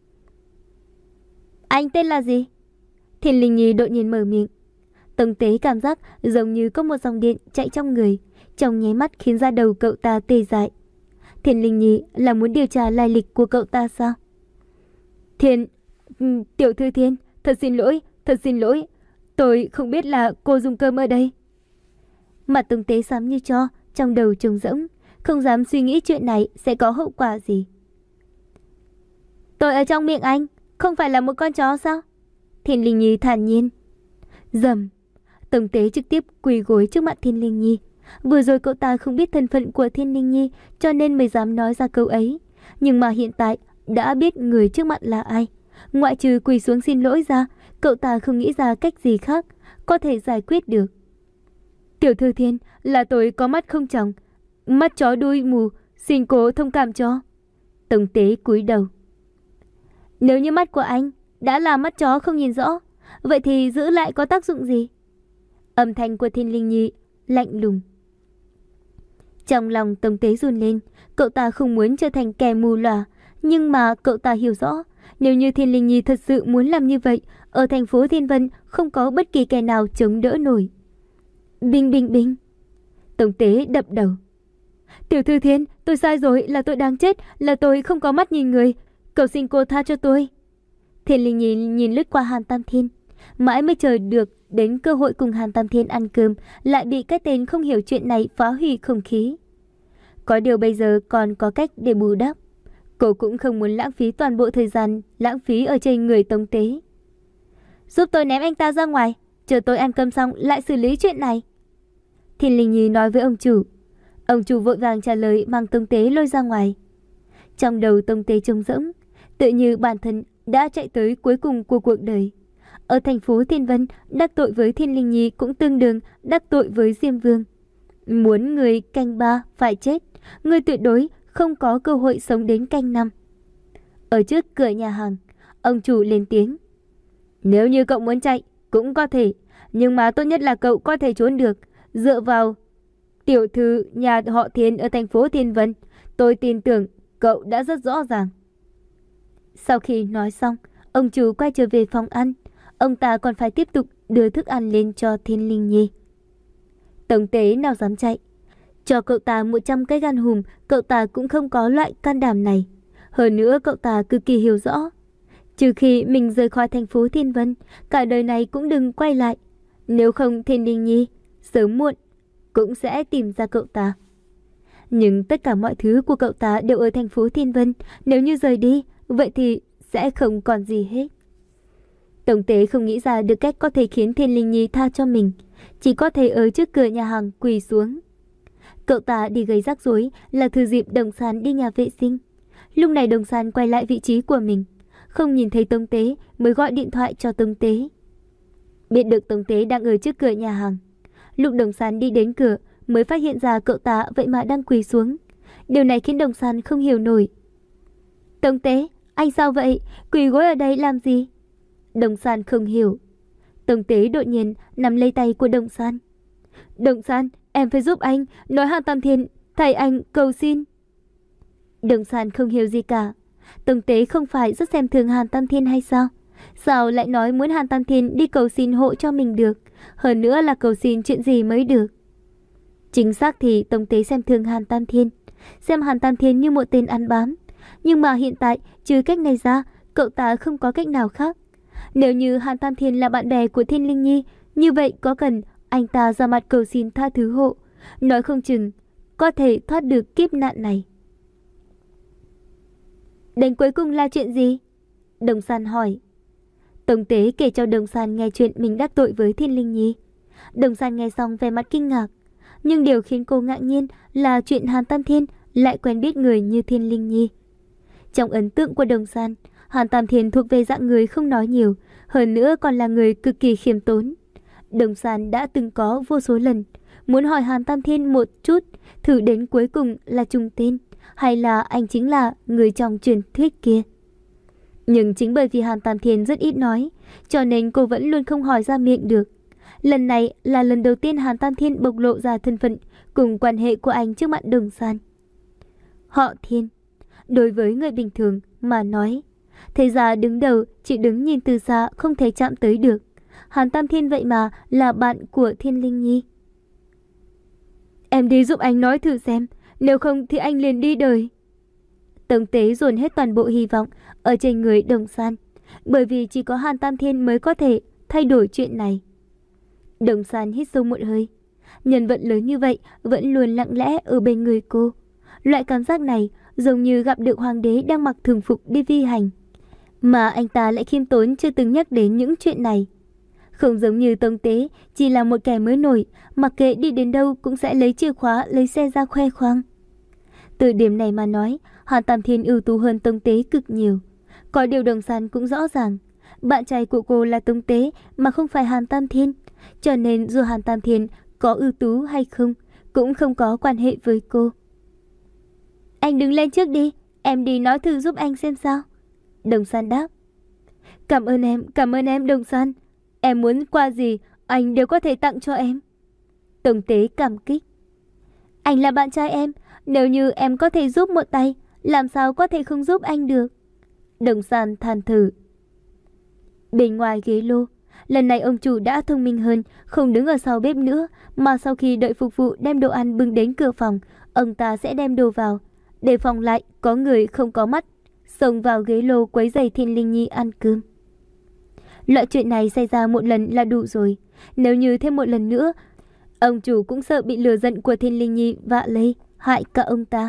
Anh tên là gì? Thiên Linh Nhi đột nhiên mở miệng. Tống Tế cảm giác giống như có một dòng điện chạy trong người, trong nháy mắt khiến da đầu cậu ta tê dại. Thiên Linh Nhi là muốn điều tra lai lịch của cậu ta sao? Thiên... Tiểu thư Thiên, thật xin lỗi, thật xin lỗi. Tôi không biết là cô dùng cơm ở đây. Mặt Tống Tế xám như tro, trong đầu trống rỗng, không dám suy nghĩ chuyện này sẽ có hậu quả gì. Tôi ở trong miệng anh, không phải là một con chó sao? Thiên Linh Nhi thản nhiên. Dầm. Tống Tế trực tiếp quỳ gối trước mặt Thiên Linh Nhi. Vừa rồi cậu ta không biết thân phận của Thiên Linh Nhi, cho nên mới dám nói ra câu ấy. Nhưng mà hiện tại đã biết người trước mặt là ai. Ngoại trừ quỳ xuống xin lỗi ra, cậu ta không nghĩ ra cách gì khác có thể giải quyết được. Tiểu thư Thiên, là tôi có mắt không tròng, mắt chó đuôi mù, xin cố thông cảm cho. Tống Tế cúi đầu. Nếu như mắt của anh đã là mắt chó không nhìn rõ, vậy thì giữ lại có tác dụng gì? Âm thanh của Thiên Linh Nhi lạnh lùng. Trong lòng Tống Tế run lên, cậu ta không muốn trở thành kẻ mù lòa, nhưng mà cậu ta hiểu rõ, nếu như Thiên Linh Nhi thật sự muốn làm như vậy, ở thành phố Thiên Vân không có bất kỳ kẻ nào chống đỡ nổi. Binh binh binh. Tống Tế đập đầu. Tiểu thư Thiên, tôi sai rồi, là tôi đáng chết, là tôi không có mắt nhìn người. Cầu xin cô tha cho tôi. Thiên Linh Nhi nhìn lướt qua Hàn Tam Thiên, mãi mới chờ được đến cơ hội cùng Hàn Tam Thiên ăn cơm, lại bị cái tên không hiểu chuyện này phá hủy không khí. Có điều bây giờ còn có cách để bù đắp. Cô cũng không muốn lãng phí toàn bộ thời gian lãng phí ở trên người Tống Tế. Giúp tôi ném anh ta ra ngoài, chờ tôi ăn cơm xong lại xử lý chuyện này. Thiên Linh Nhi nói với ông chủ. Ông chủ vội vàng trả lời mang Tông Tế lôi ra ngoài. Trong đầu Tông Tế trống rỗng, tự như bản thân đã chạy tới cuối cùng của cuộc đời. Ở thành phố Thiên Vân, đắc tội với Thiên Linh Nhi cũng tương đương đắc tội với Diêm Vương. Muốn người canh ba phải chết, người tuyệt đối không có cơ hội sống đến canh năm. Ở trước cửa nhà hàng, ông chủ lên tiếng. Nếu như cậu muốn chạy, cũng có thể, nhưng mà tốt nhất là cậu có thể trốn được. Dựa vào tiểu thư nhà họ Thiên ở thành phố Thiên Vân, tôi tin tưởng cậu đã rất rõ ràng. Sau khi nói xong, ông chủ quay trở về phòng ăn. Ông ta còn phải tiếp tục đưa thức ăn lên cho Thiên Linh Nhi. Tông Tế nào dám chạy. Cho cậu ta một trăm cái gan hùm, cậu ta cũng không có loại can đảm này. Hơn nữa cậu ta cực kỳ hiểu rõ. Trừ khi mình rời khỏi thành phố Thiên Vân, cả đời này cũng đừng quay lại. Nếu không Thiên Linh Nhi, sớm muộn, cũng sẽ tìm ra cậu ta. Nhưng tất cả mọi thứ của cậu ta đều ở thành phố Thiên Vân. Nếu như rời đi, vậy thì sẽ không còn gì hết. Tông Tế không nghĩ ra được cách có thể khiến Thiên Linh Nhi tha cho mình. Chỉ có thể ở trước cửa nhà hàng quỳ xuống. Cậu ta đi gây rắc rối là thừa dịp Đồng Sàn đi nhà vệ sinh. Lúc này Đồng Sàn quay lại vị trí của mình, không nhìn thấy Tông Tế mới gọi điện thoại cho Tông Tế. Biết được Tông Tế đang ở trước cửa nhà hàng. Lúc Đồng Sàn đi đến cửa mới phát hiện ra cậu ta vậy mà đang quỳ xuống. Điều này khiến Đồng Sàn không hiểu nổi. Tông Tế, anh sao vậy? Quỳ gối ở đây làm gì? Đồng Sàn không hiểu. Tông Tế đột nhiên nắm lấy tay của Đồng Sàn. Đồng Sàn, em phải giúp anh, nói Hàn Tam Thiên, thầy anh cầu xin. Đồng Sàn không hiểu gì cả. Tông Tế không phải rất xem thường Hàn Tam Thiên hay sao? Sao lại nói muốn Hàn Tam Thiên đi cầu xin hộ cho mình được? Hơn nữa là cầu xin chuyện gì mới được? Chính xác thì Tông Tế xem thường Hàn Tam Thiên, xem Hàn Tam Thiên như một tên ăn bám. Nhưng mà hiện tại, trừ cách này ra, cậu ta không có cách nào khác. Nếu như Hàn Tam Thiên là bạn bè của Thiên Linh Nhi, như vậy có cần anh ta ra mặt cầu xin tha thứ hộ, nói không chừng có thể thoát được kiếp nạn này. Đến cuối cùng là chuyện gì? Đồng Sàn hỏi. Tông Tế kể cho Đồng Sàn nghe chuyện mình đắc tội với Thiên Linh Nhi. Đồng Sàn nghe xong vẻ mặt kinh ngạc. Nhưng điều khiến cô ngạc nhiên là chuyện Hàn Tam Thiên lại quen biết người như Thiên Linh Nhi. Trong ấn tượng của Đồng Sàn, Hàn Tam Thiên thuộc về dạng người không nói nhiều, hơn nữa còn là người cực kỳ khiêm tốn. Đồng Sàn đã từng có vô số lần muốn hỏi Hàn Tam Thiên một chút, thử đến cuối cùng là trùng tên, hay là anh chính là người trong truyền thuyết kia. Nhưng chính bởi vì Hàn Tam Thiên rất ít nói, cho nên cô vẫn luôn không hỏi ra miệng được. Lần này là lần đầu tiên Hàn Tam Thiên bộc lộ ra thân phận cùng quan hệ của anh trước mặt Đồng Sàn. Họ Thiên, đối với người bình thường mà nói, thế ra đứng đầu chỉ đứng nhìn từ xa không thể chạm tới được. Hàn Tam Thiên vậy mà là bạn của Thiên Linh Nhi. Em đi giúp anh nói thử xem, nếu không thì anh liền đi đời. Tông Tế dồn hết toàn bộ hy vọng ở trên người Đồng Sàn, bởi vì chỉ có Hàn Tam Thiên mới có thể thay đổi chuyện này. Đồng Sàn hít sâu một hơi. Nhân vật lớn như vậy vẫn luôn lặng lẽ ở bên người cô. Loại cảm giác này giống như gặp được hoàng đế đang mặc thường phục đi vi hành, mà anh ta lại khiêm tốn chưa từng nhắc đến những chuyện này. Không giống như Tông Tế, chỉ là một kẻ mới nổi, mặc kệ đi đến đâu cũng sẽ lấy chìa khóa, lấy xe ra khoe khoang. Từ điểm này mà nói, Hàn Tam Thiên ưu tú hơn Tông Tế cực nhiều. Có điều Đồng Sàn cũng rõ ràng, bạn trai của cô là Tông Tế mà không phải Hàn Tam Thiên, cho nên dù Hàn Tam Thiên có ưu tú hay không cũng không có quan hệ với cô. Anh đứng lên trước đi, em đi nói thử giúp anh xem sao. Đồng Sàn đáp. Cảm ơn em, cảm ơn em Đồng Sàn. Em muốn quà gì, anh đều có thể tặng cho em. Tông Tế cảm kích. Anh là bạn trai em, nếu như em có thể giúp một tay, làm sao có thể không giúp anh được. Đồng Sàn than thở. Bên ngoài ghế lô, lần này ông chủ đã thông minh hơn, không đứng ở sau bếp nữa, mà sau khi đợi phục vụ đem đồ ăn bưng đến cửa phòng, ông ta sẽ đem đồ vào, để phòng lại có người không có mắt xông vào ghế lô quấy rầy Thiên Linh Nhi ăn cơm. Loại chuyện này xảy ra một lần là đủ rồi, nếu như thêm một lần nữa, ông chủ cũng sợ bị lừa giận của Thiên Linh Nhi vạ lây, hại cả ông ta.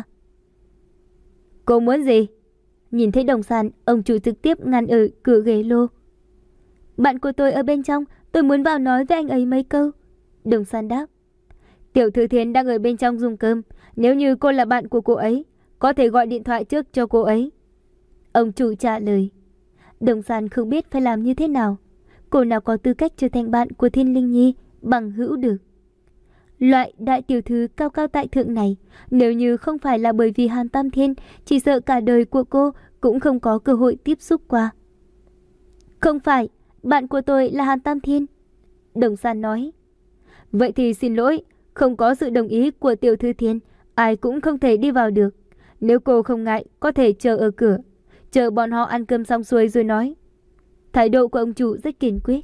Cô muốn gì? Nhìn thấy Đồng Sàn, ông chủ trực tiếp ngăn ở cửa ghế lô. Bạn của tôi ở bên trong, tôi muốn vào nói với anh ấy mấy câu. Đồng San đáp. Tiểu thư Thiên đang ở bên trong dùng cơm. Nếu như cô là bạn của cô ấy, có thể gọi điện thoại trước cho cô ấy. Ông chủ trả lời. Đồng San không biết phải làm như thế nào. Cô nào có tư cách trở thành bạn của Thiên Linh Nhi bằng hữu được. Loại đại tiểu thư cao cao tại thượng này, nếu như không phải là bởi vì Hàn Tam Thiên, chỉ sợ cả đời của cô cũng không có cơ hội tiếp xúc qua. Không phải, bạn của tôi là Hàn Tam Thiên. Đồng San nói. Vậy thì xin lỗi, không có sự đồng ý của tiểu thư Thiên, ai cũng không thể đi vào được. Nếu cô không ngại, có thể chờ ở cửa, chờ bọn họ ăn cơm xong xuôi rồi nói. Thái độ của ông chủ rất kiên quyết.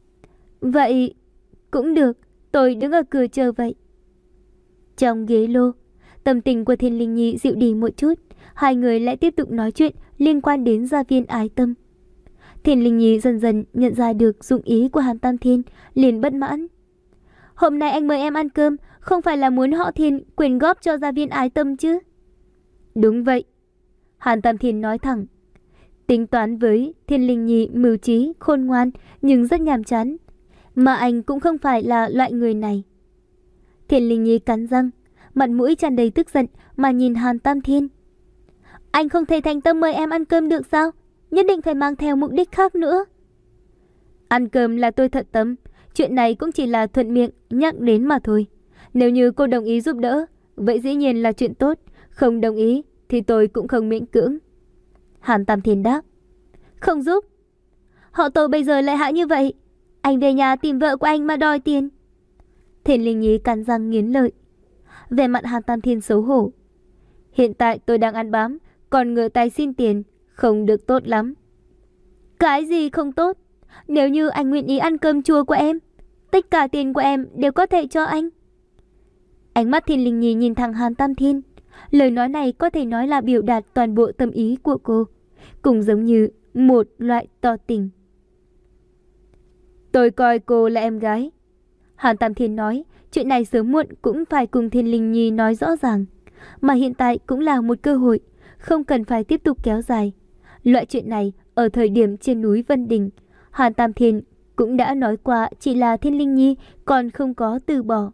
Vậy cũng được, tôi đứng ở cửa chờ vậy. Trong ghế lô, tâm tình của Thiên Linh Nhi dịu đi một chút. Hai người lại tiếp tục nói chuyện liên quan đến gia viên ái tâm. Thiên Linh Nhi dần dần nhận ra được dụng ý của Hàn Tam Thiên, liền bất mãn. Hôm nay anh mời em ăn cơm, không phải là muốn họ Thiên quyên góp cho gia viên ái tâm chứ? Đúng vậy. Hàn Tam Thiên nói thẳng. Tính toán với Thiên Linh Nhi mưu trí, khôn ngoan, nhưng rất nhàm chán. Mà anh cũng không phải là loại người này. Thiên Linh Nhi cắn răng, mặt mũi tràn đầy tức giận mà nhìn Hàn Tam Thiên. Anh không thể thành tâm mời em ăn cơm được sao? Nhất định phải mang theo mục đích khác nữa. Ăn cơm là tôi thật tâm, chuyện này cũng chỉ là thuận miệng nhắc đến mà thôi. Nếu như cô đồng ý giúp đỡ, vậy dĩ nhiên là chuyện tốt. Không đồng ý thì tôi cũng không miễn cưỡng. Hàn Tam Thiên đáp. Không giúp. Họ tôi bây giờ lại hạ như vậy. Anh về nhà tìm vợ của anh mà đòi tiền. Thiên Linh Nhi cắn răng nghiến lợi. Về mặt Hàn Tam Thiên xấu hổ. Hiện tại tôi đang ăn bám, còn ngửa tay xin tiền, không được tốt lắm. Cái gì không tốt? Nếu như anh nguyện ý ăn cơm chua của em, tất cả tiền của em đều có thể cho anh. Ánh mắt Thiên Linh Nhi nhìn thẳng Hàn Tam Thiên. Lời nói này có thể nói là biểu đạt toàn bộ tâm ý của cô, cũng giống như một loại tỏ tình. Tôi coi cô là em gái. Hàn Tam Thiên nói, chuyện này sớm muộn cũng phải cùng Thiên Linh Nhi nói rõ ràng. Mà hiện tại cũng là một cơ hội, không cần phải tiếp tục kéo dài. Loại chuyện này, ở thời điểm trên núi Vân Đình, Hàn Tam Thiên cũng đã nói qua, chỉ là Thiên Linh Nhi còn không có từ bỏ.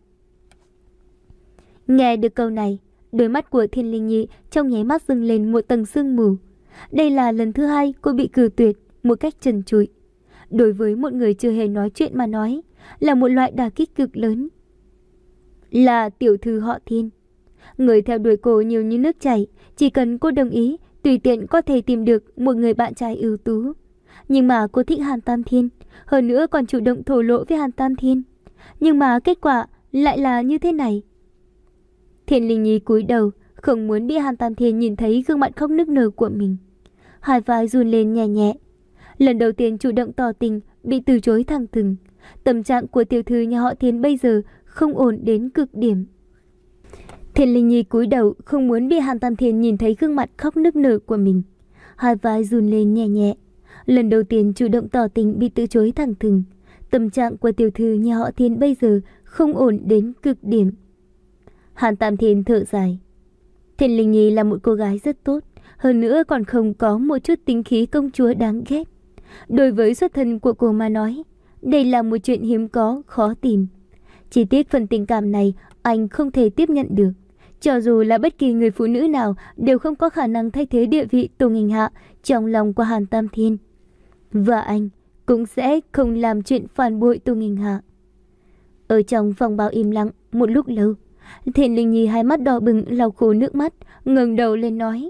Nghe được câu này, đôi mắt của Thiên Linh Nhi trong nháy mắt dâng lên một tầng sương mù. Đây là lần thứ hai cô bị cự tuyệt một cách trần trụi. Đối với một người chưa hề nói chuyện mà nói, là một loại đả kích cực lớn. Là tiểu thư họ Thiên, người theo đuổi cô nhiều như nước chảy, chỉ cần cô đồng ý, tùy tiện có thể tìm được một người bạn trai ưu tú. Nhưng mà cô thích Hàn Tam Thiên, hơn nữa còn chủ động thổ lộ với Hàn Tam Thiên. Nhưng mà kết quả lại là như thế này. Thiên Linh Nhi cúi đầu, không muốn bị Hàn Tam Thiên nhìn thấy gương mặt khóc nức nở của mình. Hai vai run lên nhẹ nhẹ. Lần đầu tiên chủ động tỏ tình bị từ chối thẳng thừng. Tâm trạng của tiểu thư nhà họ Thiên bây giờ không ổn đến cực điểm. Thiên Linh Nhi cúi đầu, không muốn bị Hàn Tam Thiên nhìn thấy gương mặt khóc nức nở của mình. Hai vai run lên nhẹ nhẹ. Lần đầu tiên chủ động tỏ tình bị từ chối thẳng thừng. Tâm trạng của tiểu thư nhà họ Thiên bây giờ không ổn đến cực điểm. Hàn Tam Thiên thở dài. Thiên Linh Nhi là một cô gái rất tốt, hơn nữa còn không có một chút tính khí công chúa đáng ghét. Đối với xuất thân của cô mà nói, đây là một chuyện hiếm có, khó tìm. Chi tiết phần tình cảm này anh không thể tiếp nhận được. Cho dù là bất kỳ người phụ nữ nào đều không có khả năng thay thế địa vị Tô Nghinh Hạ trong lòng của Hàn Tam Thiên. Và anh cũng sẽ không làm chuyện phản bội Tô Nghinh Hạ. Ở trong phòng bao im lặng một lúc lâu, Thiên Linh Nhi hai mắt đỏ bừng lau khô nước mắt, ngẩng đầu lên nói.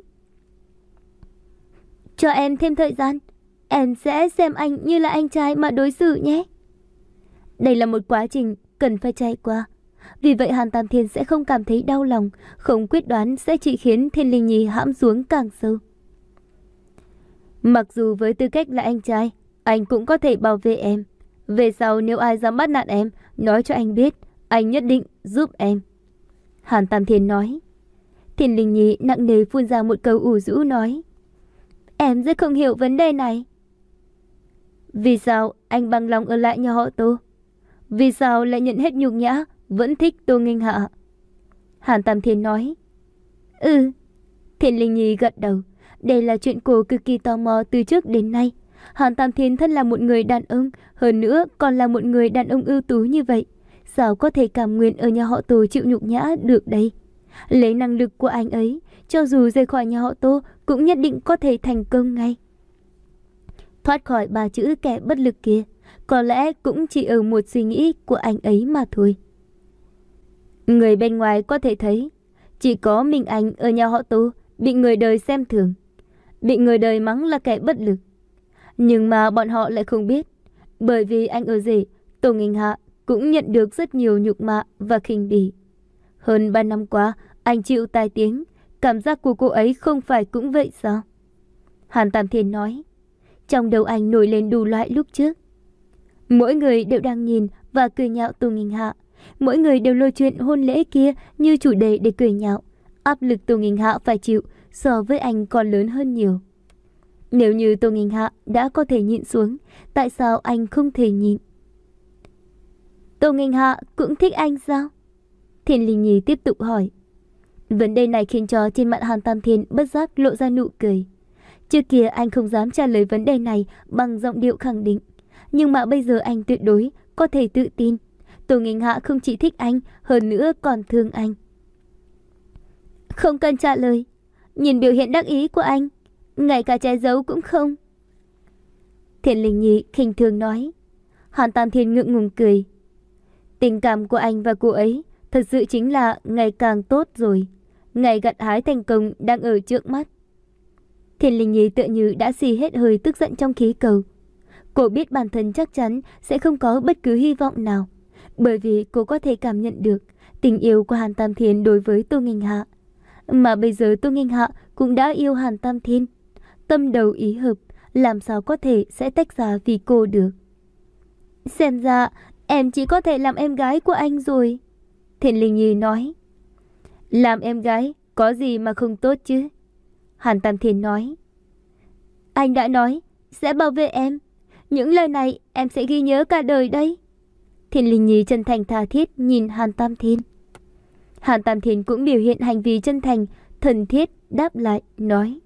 Cho em thêm thời gian, em sẽ xem anh như là anh trai mà đối xử nhé. Đây là một quá trình cần phải trải qua. Vì vậy Hàn Tam Thiên sẽ không cảm thấy đau lòng, không quyết đoán sẽ chỉ khiến Thiên Linh Nhi hãm xuống càng sâu. Mặc dù với tư cách là anh trai, anh cũng có thể bảo vệ em. Về sau nếu ai dám bắt nạt em, nói cho anh biết, anh nhất định giúp em. Hàn Tam Thiên nói. Thiên Linh Nhi nặng nề phun ra một câu ủ rũ nói. Em rất không hiểu vấn đề này. Vì sao anh bằng lòng ở lại nhà họ Tô? Vì sao lại nhận hết nhục nhã, vẫn thích Tô Nghinh Hạ? Hàn Tam Thiên nói. Ừ. Thiên Linh Nhi gật đầu. Đây là chuyện cô cực kỳ tò mò từ trước đến nay. Hàn Tam Thiên thân là một người đàn ông, hơn nữa còn là một người đàn ông ưu tú như vậy, sao có thể cảm nguyện ở nhà họ Tô chịu nhục nhã được đây? Lấy năng lực của anh ấy, cho dù rời khỏi nhà họ Tô cũng nhất định có thể thành công ngay. Thoát khỏi ba chữ kẻ bất lực kia, có lẽ cũng chỉ ở một suy nghĩ của anh ấy mà thôi. Người bên ngoài có thể thấy, chỉ có mình anh ở nhà họ Tô bị người đời xem thường, bị người đời mắng là kẻ bất lực. Nhưng mà bọn họ lại không biết, bởi vì anh ở rể Tô Nghinh Hạ cũng nhận được rất nhiều nhục mạ và khinh bỉ. Hơn ba năm qua, anh chịu tai tiếng, cảm giác của cô ấy không phải cũng vậy sao? Hàn Tam Thiên nói, trong đầu anh nổi lên đủ loại lúc trước. Mỗi người đều đang nhìn và cười nhạo Tô Nghinh Hạ, mỗi người đều lôi chuyện hôn lễ kia như chủ đề để cười nhạo. Áp lực Tô Nghinh Hạ phải chịu so với anh còn lớn hơn nhiều. Nếu như Tô Nghinh Hạ đã có thể nhịn xuống, tại sao anh không thể nhịn? Tô Nghinh Hạ cũng thích anh sao? Thiên Linh Nhi tiếp tục hỏi. Vấn đề này khiến cho trên mặt Hàn Tam Thiên bất giác lộ ra nụ cười. Trước kia anh không dám trả lời vấn đề này bằng giọng điệu khẳng định, nhưng mà bây giờ anh tuyệt đối có thể tự tin. Tô Nghinh Hạ không chỉ thích anh, hơn nữa còn thương anh. Không cần trả lời, nhìn biểu hiện đắc ý của anh, ngay cả che giấu cũng không. Thiên Linh Nhi khinh thường nói. Hàn Tam Thiên ngượng ngùng cười. Tình cảm của anh và cô ấy thật sự chính là ngày càng tốt rồi. Ngày gặt hái thành công đang ở trước mắt. Thiên Linh Nhi tựa như đã xì hết hơi tức giận trong khí cầu. Cô biết bản thân chắc chắn sẽ không có bất cứ hy vọng nào, bởi vì cô có thể cảm nhận được tình yêu của Hàn Tam Thiên đối với Tô Nghinh Hạ. Mà bây giờ Tô Nghinh Hạ cũng đã yêu Hàn Tam Thiên. Tâm đầu ý hợp, làm sao có thể sẽ tách ra vì cô được. Xem ra em chỉ có thể làm em gái của anh rồi, Thiên Linh Nhi nói. Làm em gái có gì mà không tốt chứ? Hàn Tam Thiên nói. Anh đã nói sẽ bảo vệ em, những lời này em sẽ ghi nhớ cả đời đấy. Thiên Linh Nhi chân thành tha thiết nhìn Hàn Tam Thiên. Hàn Tam Thiên cũng biểu hiện hành vi chân thành, thân thiết đáp lại, nói.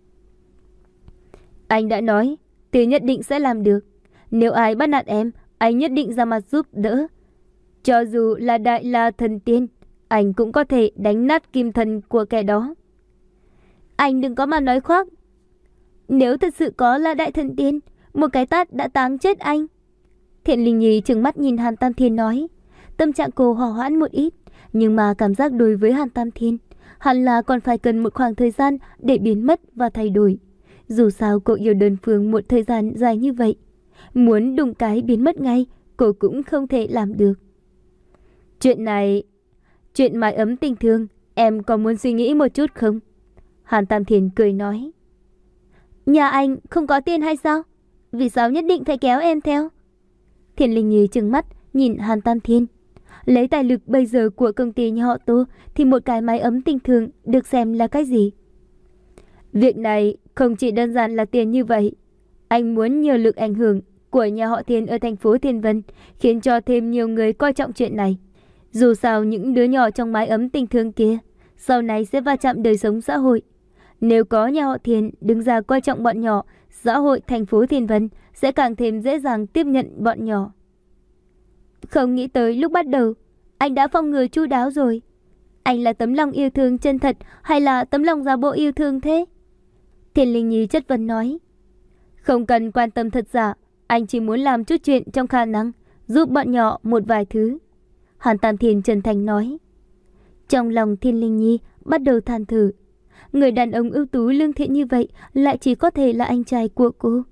Anh đã nói, tôi nhất định sẽ làm được. Nếu ai bắt nạt em, anh nhất định ra mặt giúp đỡ. Cho dù là đại la thần tiên, anh cũng có thể đánh nát kim thần của kẻ đó. Anh đừng có mà nói khoác. Nếu thật sự có là đại thần tiên, một cái tát đã táng chết anh. Thiện Linh Nhi trừng mắt nhìn Hàn Tam Thiên nói. Tâm trạng cô hòa hoãn một ít, nhưng mà cảm giác đối với Hàn Tam Thiên hẳn là còn phải cần một khoảng thời gian để biến mất và thay đổi. Dù sao cô yêu đơn phương một thời gian dài như vậy, muốn đùng cái biến mất ngay cô cũng không thể làm được. Chuyện này, chuyện mái ấm tình thương, em có muốn suy nghĩ một chút không? Hàn Tam Thiên cười nói. Nhà anh không có tiền hay sao? Vì sao nhất định phải kéo em theo? Thiện Linh Nhi trừng mắt nhìn Hàn Tam Thiên. Lấy tài lực bây giờ của công ty nhà họ Tô thì một cái mái ấm tình thương được xem là cái gì? Việc này không chỉ đơn giản là tiền như vậy. Anh muốn nhờ lực ảnh hưởng của nhà họ Thiên ở thành phố Thiên Vân, khiến cho thêm nhiều người coi trọng chuyện này. Dù sao những đứa nhỏ trong mái ấm tình thương kia sau này sẽ va chạm đời sống xã hội. Nếu có nhà họ Thiên đứng ra coi trọng bọn nhỏ, xã hội thành phố Thiên Vân sẽ càng thêm dễ dàng tiếp nhận bọn nhỏ. Không nghĩ tới lúc bắt đầu anh đã phòng ngừa chu đáo rồi. Anh là tấm lòng yêu thương chân thật hay là tấm lòng giả bộ yêu thương thế? Thiên Linh Nhi chất vấn nói. Không cần quan tâm thật giả, anh chỉ muốn làm chút chuyện trong khả năng, giúp bọn nhỏ một vài thứ. Hàn Tam Thiên chân thành nói. Trong lòng Thiên Linh Nhi bắt đầu than thở. Người đàn ông ưu tú lương thiện như vậy lại chỉ có thể là anh trai của cô.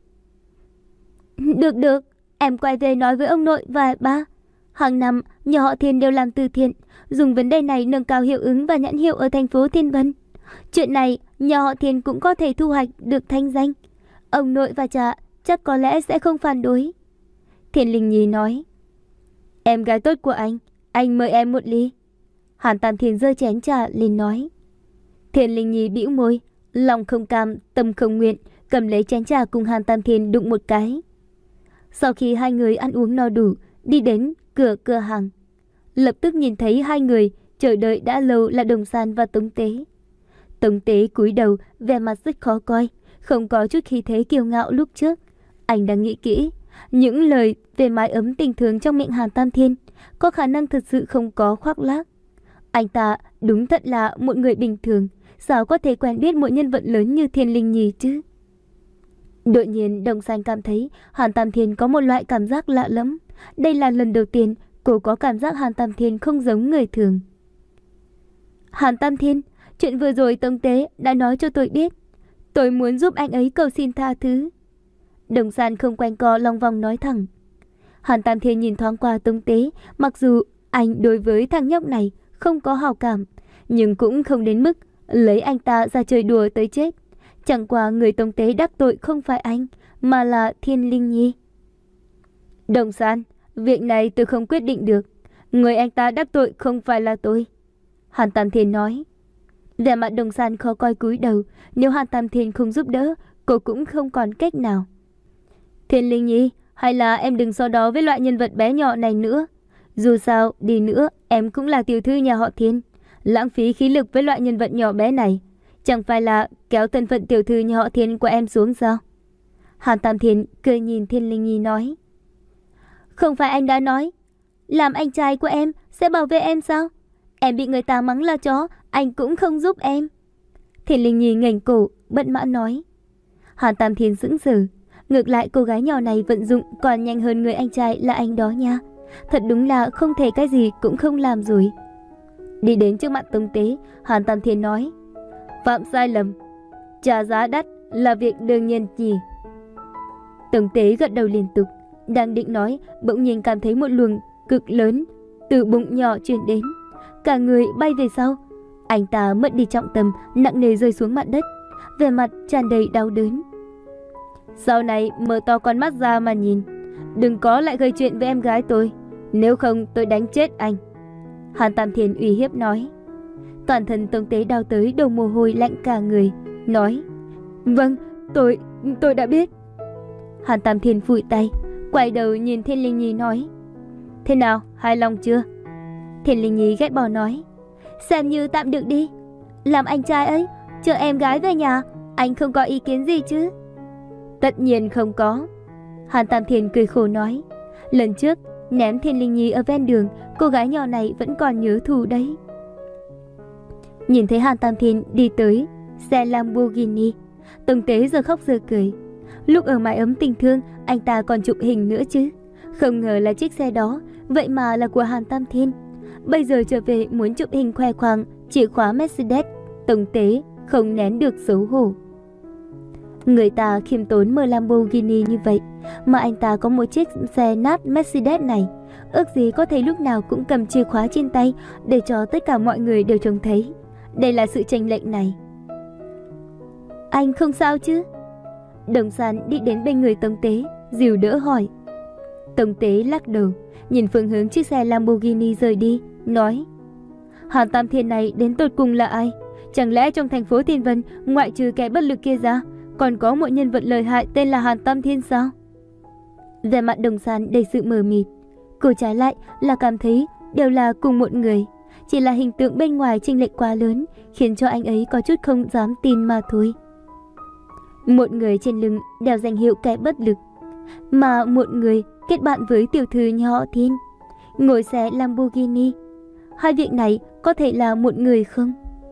Được được, em quay về nói với ông nội và ba. Hàng năm, nhà họ Thiên đều làm từ thiện, dùng vấn đề này nâng cao hiệu ứng và nhãn hiệu ở thành phố Thiên Vân. Chuyện này, nhà họ Thiên cũng có thể thu hoạch được thanh danh. Ông nội và cha chắc có lẽ sẽ không phản đối. Thiên Linh Nhi nói. Em gái tốt của anh, anh mời em một ly. Hàn Tam Thiên giơ chén trà lên nói. Thiên Linh Nhi bĩu môi, lòng không cam, tâm không nguyện, cầm lấy chén trà cùng Hàn Tam Thiên đụng một cái. Sau khi hai người ăn uống no đủ, đi đến cửa cửa hàng, lập tức nhìn thấy hai người chờ đợi đã lâu là Đồng San và Tống Tế. Tống Tế cúi đầu, vẻ mặt rất khó coi, không có chút khí thế kiêu ngạo lúc trước. Anh đang nghĩ kỹ, những lời về mái ấm tình thương trong miệng Hàn Tam Thiên có khả năng thật sự không có khoác lác. Anh ta đúng thật là một người bình thường, sao có thể quen biết một nhân vật lớn như Thiên Linh Nhi chứ? Đột nhiên Đồng San cảm thấy Hàn Tam Thiên có một loại cảm giác lạ lẫm. Đây là lần đầu tiên cô có cảm giác Hàn Tam Thiên không giống người thường. Hàn Tam Thiên, chuyện vừa rồi Tống Tế đã nói cho tôi biết. Tôi muốn giúp anh ấy cầu xin tha thứ. Đồng San không quanh co lòng vòng nói thẳng. Hàn Tam Thiên nhìn thoáng qua Tống Tế, mặc dù anh đối với thằng nhóc này không có hào cảm, nhưng cũng không đến mức lấy anh ta ra chơi đùa tới chết. Chẳng qua người Tống Tế đắc tội không phải anh, mà là Thiên Linh Nhi. Đồng San, việc này tôi không quyết định được. Người anh ta đắc tội không phải là tôi. Hàn Tam Thiên nói. Vẻ mặt Đồng San khó coi cúi đầu. Nếu Hàn Tam Thiên không giúp đỡ, cô cũng không còn cách nào. Thiên Linh Nhi, hay là em đừng so đo với loại nhân vật bé nhỏ này nữa. Dù sao đi nữa, em cũng là tiểu thư nhà họ Thiên. Lãng phí khí lực với loại nhân vật nhỏ bé này, chẳng phải là kéo thân phận tiểu thư nhà họ Thiên của em xuống sao? Hàn Tam Thiên cười nhìn Thiên Linh Nhi nói. Không phải anh đã nói làm anh trai của em sẽ bảo vệ em sao? Em bị người ta mắng là chó, anh cũng không giúp em. Thiên Linh Nhi ngẩng cổ bất mãn nói. Hàn Tam Thiên sững sờ. Ngược lại cô gái nhỏ này vận dụng còn nhanh hơn người anh trai là anh đó nha. Thật đúng là không thể cái gì cũng không làm rồi. Đi đến trước mặt Tống Tế, Hàn Tam Thiên nói. Phạm sai lầm, trả giá đắt là việc đương nhiên nhỉ. Tống Tế gật đầu liên tục. Đang định nói, bỗng nhiên cảm thấy một luồng cực lớn từ bụng nhỏ truyền đến. Cả người bay về sau. Anh ta mất đi trọng tâm, nặng nề rơi xuống mặt đất, vẻ mặt tràn đầy đau đớn. Sau này mở to con mắt ra mà nhìn, đừng có lại gây chuyện với em gái tôi, nếu không tôi đánh chết anh. Hàn Tam Thiên uy hiếp nói. Toàn thân Tống Tế đau tới đầu mồ hôi lạnh cả người, nói. Vâng, tôi, tôi đã biết. Hàn Tam Thiên phủi tay, quay đầu nhìn Thiên Linh Nhi nói. Thế nào, hài lòng chưa? Thiên Linh Nhi ghét bỏ nói. Xem như tạm được đi. Làm anh trai ấy, chờ em gái về nhà, anh không có ý kiến gì chứ? Tất nhiên không có. Hàn Tam Thiên cười khổ nói. Lần trước ném Thiên Linh Nhi ở ven đường, cô gái nhỏ này vẫn còn nhớ thù đấy. Nhìn thấy Hàn Tam Thiên đi tới xe Lamborghini, Tống Tế giờ khóc giờ cười. Lúc ở mái ấm tình thương, anh ta còn chụp hình nữa chứ. Không ngờ là chiếc xe đó vậy mà là của Hàn Tam Thiên. Bây giờ trở về muốn chụp hình khoe khoang chìa khóa Mercedes, Tống Tế không nén được xấu hổ. Người ta khiêm tốn mở Lamborghini như vậy, mà anh ta có một chiếc xe nát Mercedes này. Ước gì có thể lúc nào cũng cầm chìa khóa trên tay để cho tất cả mọi người đều trông thấy. Đây là sự chênh lệch này. Anh không sao chứ? Đồng San đi đến bên người Tống Tế, dìu đỡ hỏi. Tống Tế lắc đầu, nhìn phương hướng chiếc xe Lamborghini rời đi, nói. Hàn Tam Thiên này đến tột cùng là ai? Chẳng lẽ trong thành phố Thiên Vân, ngoại trừ kẻ bất lực kia ra, còn có một nhân vật lợi hại tên là Hàn Tam Thiên sao? Vẻ mặt Đồng San đầy sự mờ mịt. Cô trái lại là cảm thấy đều là cùng một người, chỉ là hình tượng bên ngoài chênh lệch quá lớn, khiến cho anh ấy có chút không dám tin mà thôi. Một người trên lưng đeo danh hiệu kẻ bất lực, mà một người kết bạn với tiểu thư nhà họ Thiên, ngồi xe Lamborghini. Hai việc này có thể là một người không?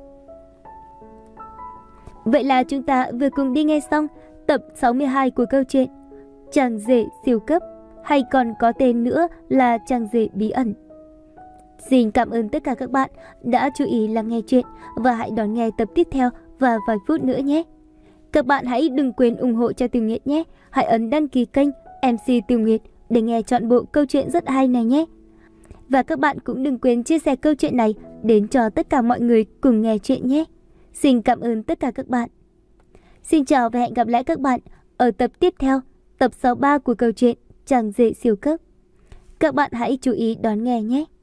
Vậy là chúng ta vừa cùng đi nghe xong tập sáu mươi hai của câu chuyện Chàng rể siêu cấp, hay còn có tên nữa là Chàng rể bí ẩn. Xin cảm ơn tất cả các bạn đã chú ý lắng nghe chuyện, và hãy đón nghe tập tiếp theo vào vài phút nữa nhé. Các bạn hãy đừng quên ủng hộ cho Tiểu Nguyệt nhé. Hãy ấn đăng ký kênh em xê Tiểu Nguyệt để nghe trọn bộ câu chuyện rất hay này nhé. Và các bạn cũng đừng quên chia sẻ câu chuyện này đến cho tất cả mọi người cùng nghe chuyện nhé. Xin cảm ơn tất cả các bạn. Xin chào và hẹn gặp lại các bạn ở tập tiếp theo, tập sáu mươi ba của câu chuyện Chàng rể siêu cấp. Các bạn hãy chú ý đón nghe nhé.